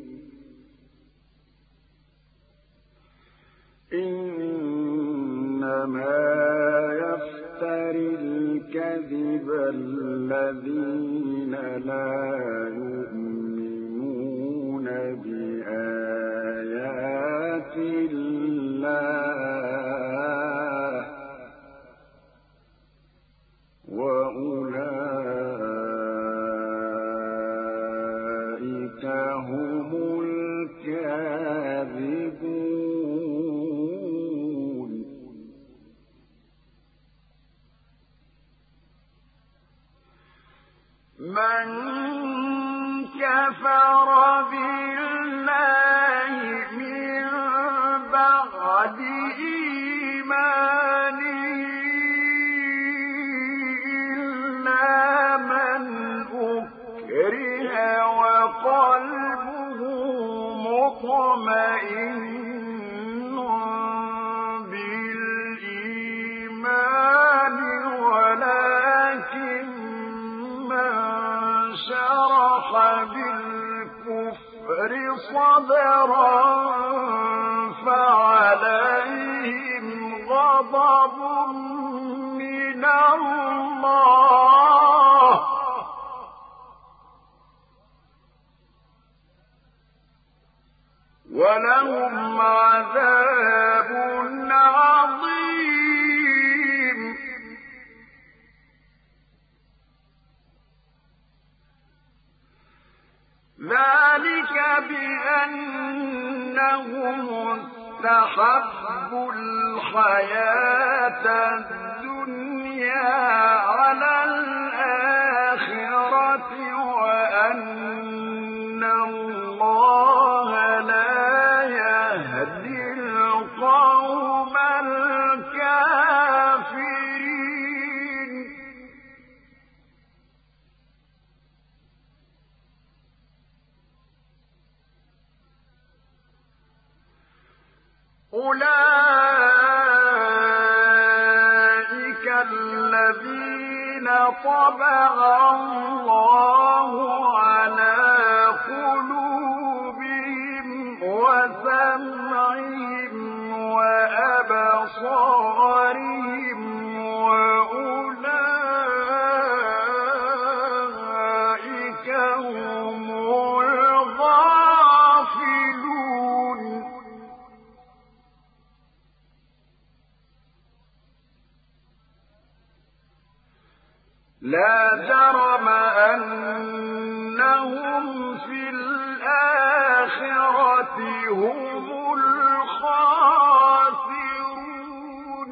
إِنَّمَا يَفْتَرِي الْكَذِبَ الَّذِينَ لَا يُؤْمِنُونَ بِآيَاتِ اللَّهِ وَأُولَٰئِكَ هُمُ الْكَاذِبُونَ مَن كَفَرَ بِاللَّهِ مطمئن بالإيمان ولكن من شرح بالكفر صدرا فعليهم غضب من الله ولهم عذاب عظيم. ذلك بأنهم استحبوا الحياة الدنيا على الآخرة وأن الله لا يهدي القوم الكافرين. أولئك الذين طبع الله على قلوبهم وسمعهم وأبصارهم وأولئك هم الغافلون. لا جرم أنهم في الآخرة هم الخاسرون.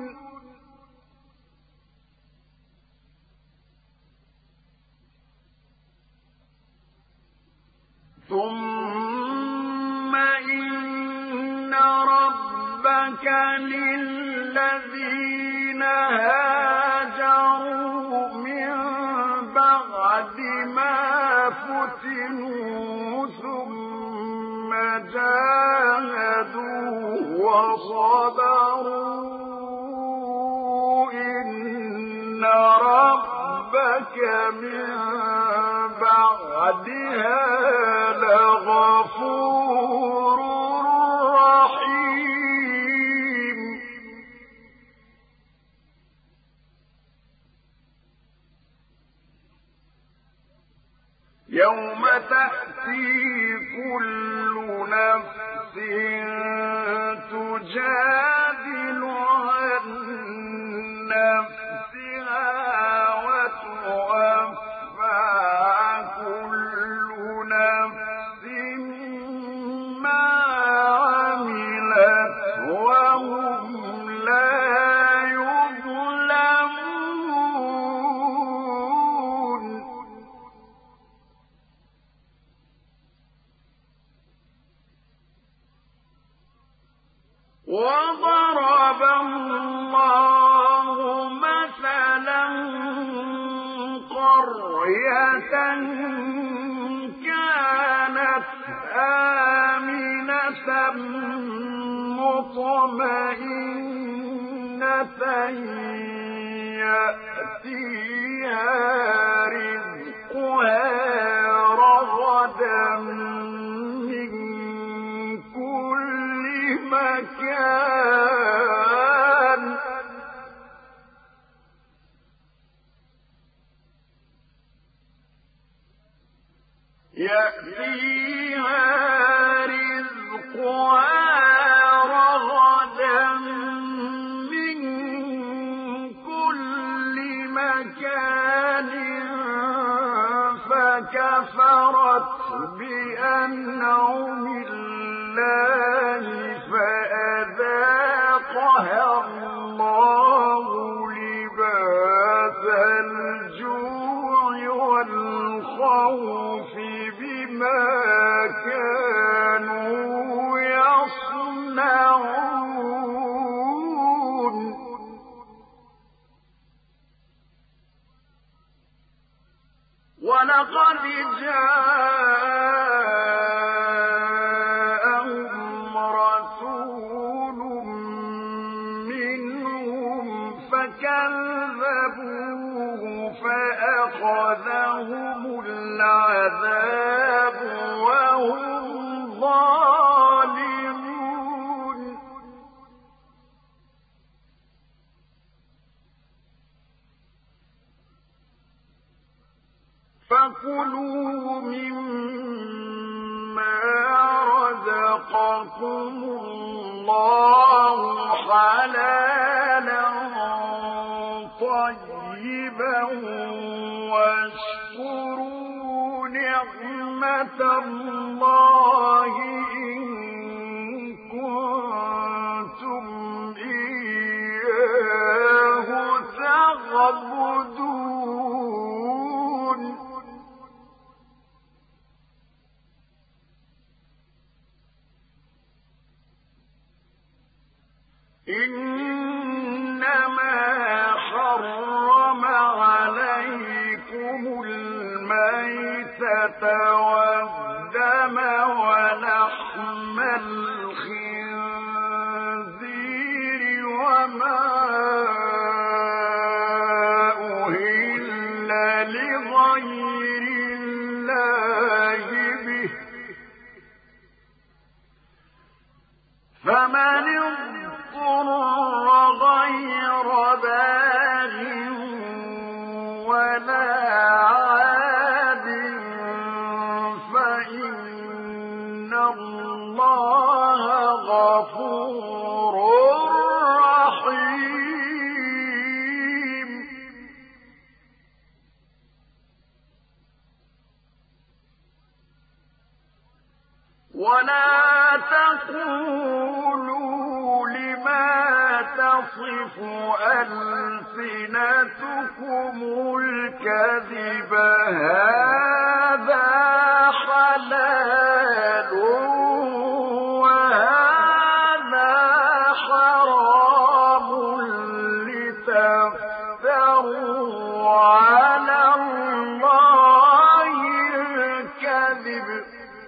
ثم إن ربك للذين هاجروا من بعد ما فتنوا ثم جاهدوا وصبروا إن ربك من بعدها لغفور رحيم. يوم تأتي كل نفس تجادل عن نفسها وتوفى كل نفس ما عملت وهم لا يظلمون. وضرب الله مثلا قرية كانت آمنة مطمئنة يأتيها رزقها رغدا من كل مكان فكفرت بأنعم الله فأذاقها الله لباس الجوع والخوف بما كانوا يصنعون. ولقد جاء رَزَقَكُمُ اللَّهُ حَلَالًا طَيِّبًا وَاشْكُرُوا نِعْمَةَ اللَّهِ إِن كُنتُمْ إِيَّاهُ تَعْبُدُونَ إِنَّمَا حَرَّمَ عَلَيْكُمُ الْمَيْتَةَ وَالدَّمَ وَلَحْمَ الْخِنزِيرِ وَمَا أُهِلَّ لِغَيْرِ اللَّهِ بِهِ ۖ فَمَنِ اضْطُرَّ غَيْرَ بَاغٍ وَلَا عَادٍ فَإِنَّ اللَّهَ غَفُورٌ رَّحِيمٌ. وَلَا تَقُولُوا لِمَا تَصِفُ أَلْسِنَتُكُمُ الْكَذِبَ هَٰذَا حَلَالٌ وَهَٰذَا حَرَامٌ لِّتَفْتَرُوا عَلَى اللَّهِ الْكَذِبَ ۚ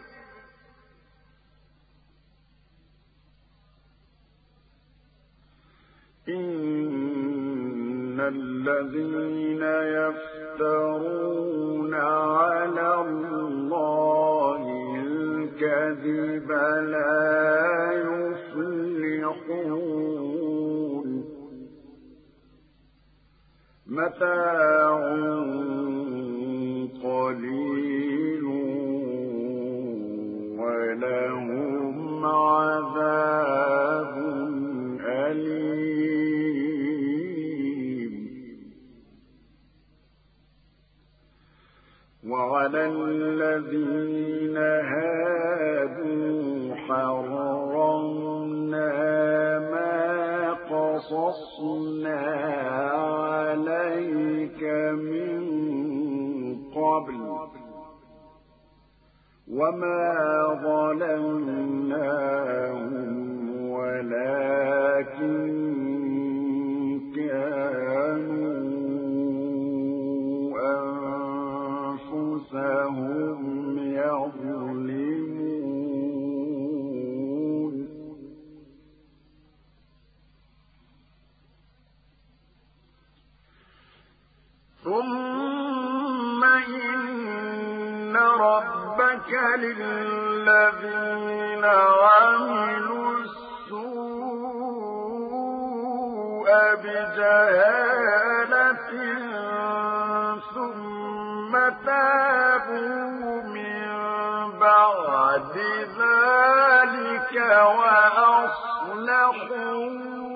إِنَّ الَّذِينَ يَفْتَرُونَ عَلَى اللَّهِ الْكَذِبَ لَا يُفْلِحُونَ. مَتَاعٌ قَلِيلٌ وَلَهُمْ عَذَابٌ أليم. وعلى الذين هادوا حرمنا ما قصصنا عليك من قبل وما ظلمناهم ولكن كانوا أنفسهم يظلمون. ثم إن ربك للذين عملوا السوء بجهالة ثم تابوا من بعد ذلك وأصلحوا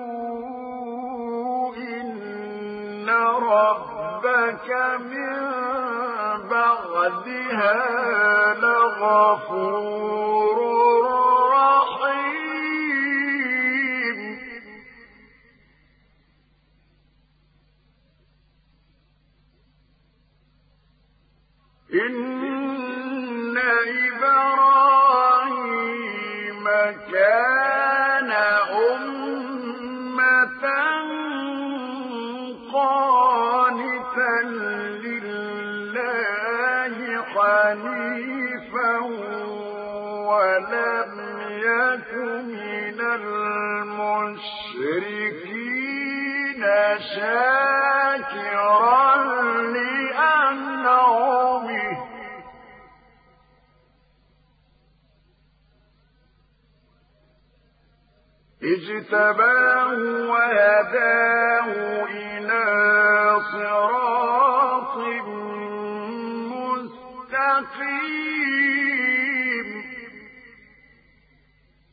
إن ربك من بعدها لغفور رحيم. إن إبراهيم كان أمة قانتا لله حنيفا ولم يك من المشركين شاكرا لأنعمه اجتباه وهداه إلى صراط مستقيم.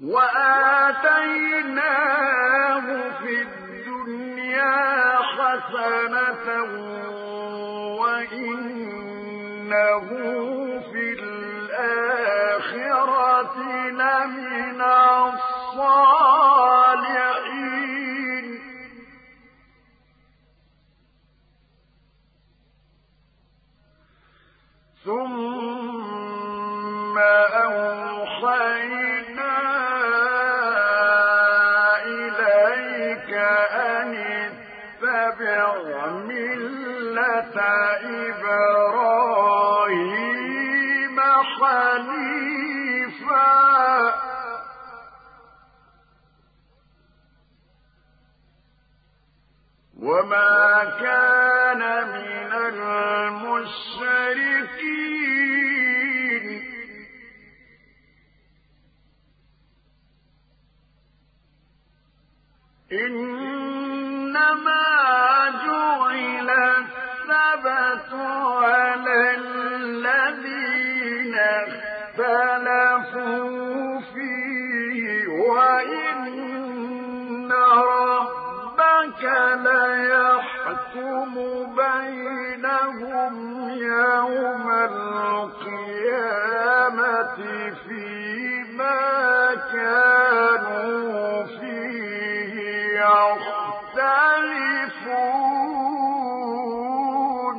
وآتيناه في الدنيا حسنة وإنه في الآخرة لمن الصالحين ثم أوحينا إليك أن اتبع ملة إبراهيم حنيفا وما كان من المشركين إنما جعل السبت على الذين اختلفوا فيه وإن ربك ليحكم بينهم يوم القيامة فيما كانوا فيه يختلفون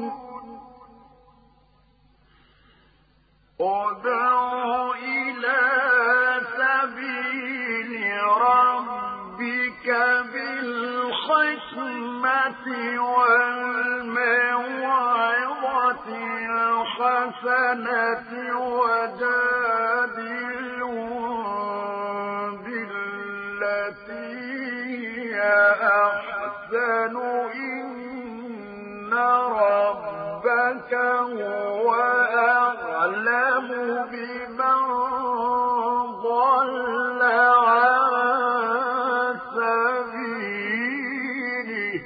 ادع إلى سبيل ربك بالحكمة والموعظة الحسنة وجادلهم بالتي هي أحسن إن ربك هو أعلم بمن ضل عن سبيله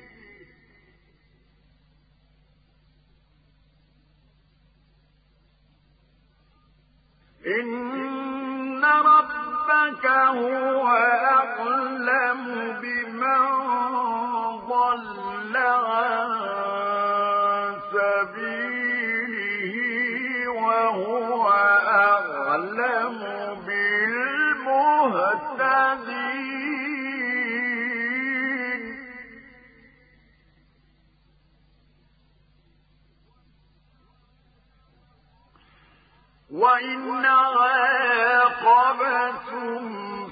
إن ربك هو أعلم بمن ضل عن سبيله وهو أعلم بالمهتدين وإن عاقبتم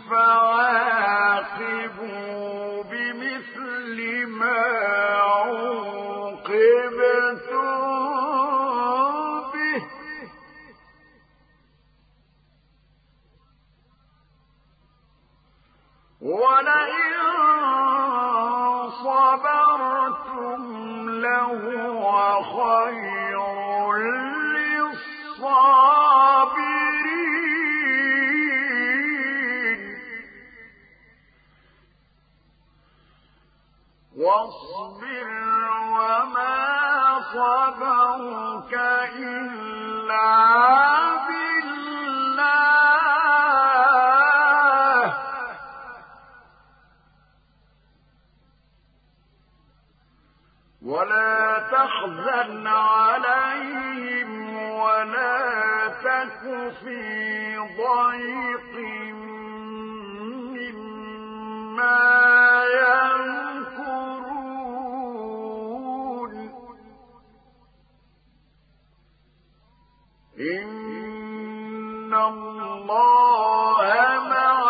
فعاقبوا بمثل ما عوقبتم به ولئن صبرتم لهو خير للصابرين واصبر وما صبرك إلا بالله ولا تحزن عليهم ولا تك في ضيق مما يمكرون إن الله مع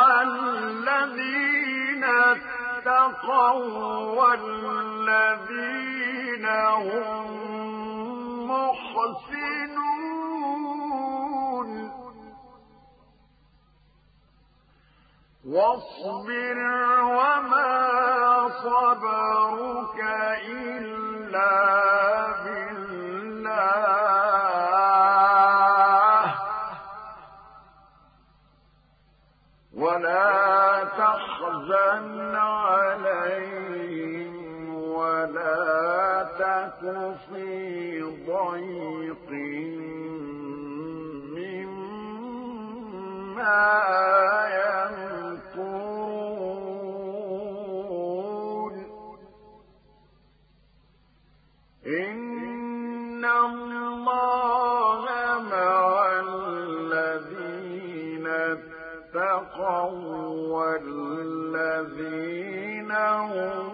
الذين اتقوا والذين هم محسنون واصبر وما صبرك إلا بالله ولا تحزن عليهم ولا تك في ضيق مما يمكرون اللَّهَ مَعَ الَّذِينَ اتَّقَوا وَّالَّذِينَ هُم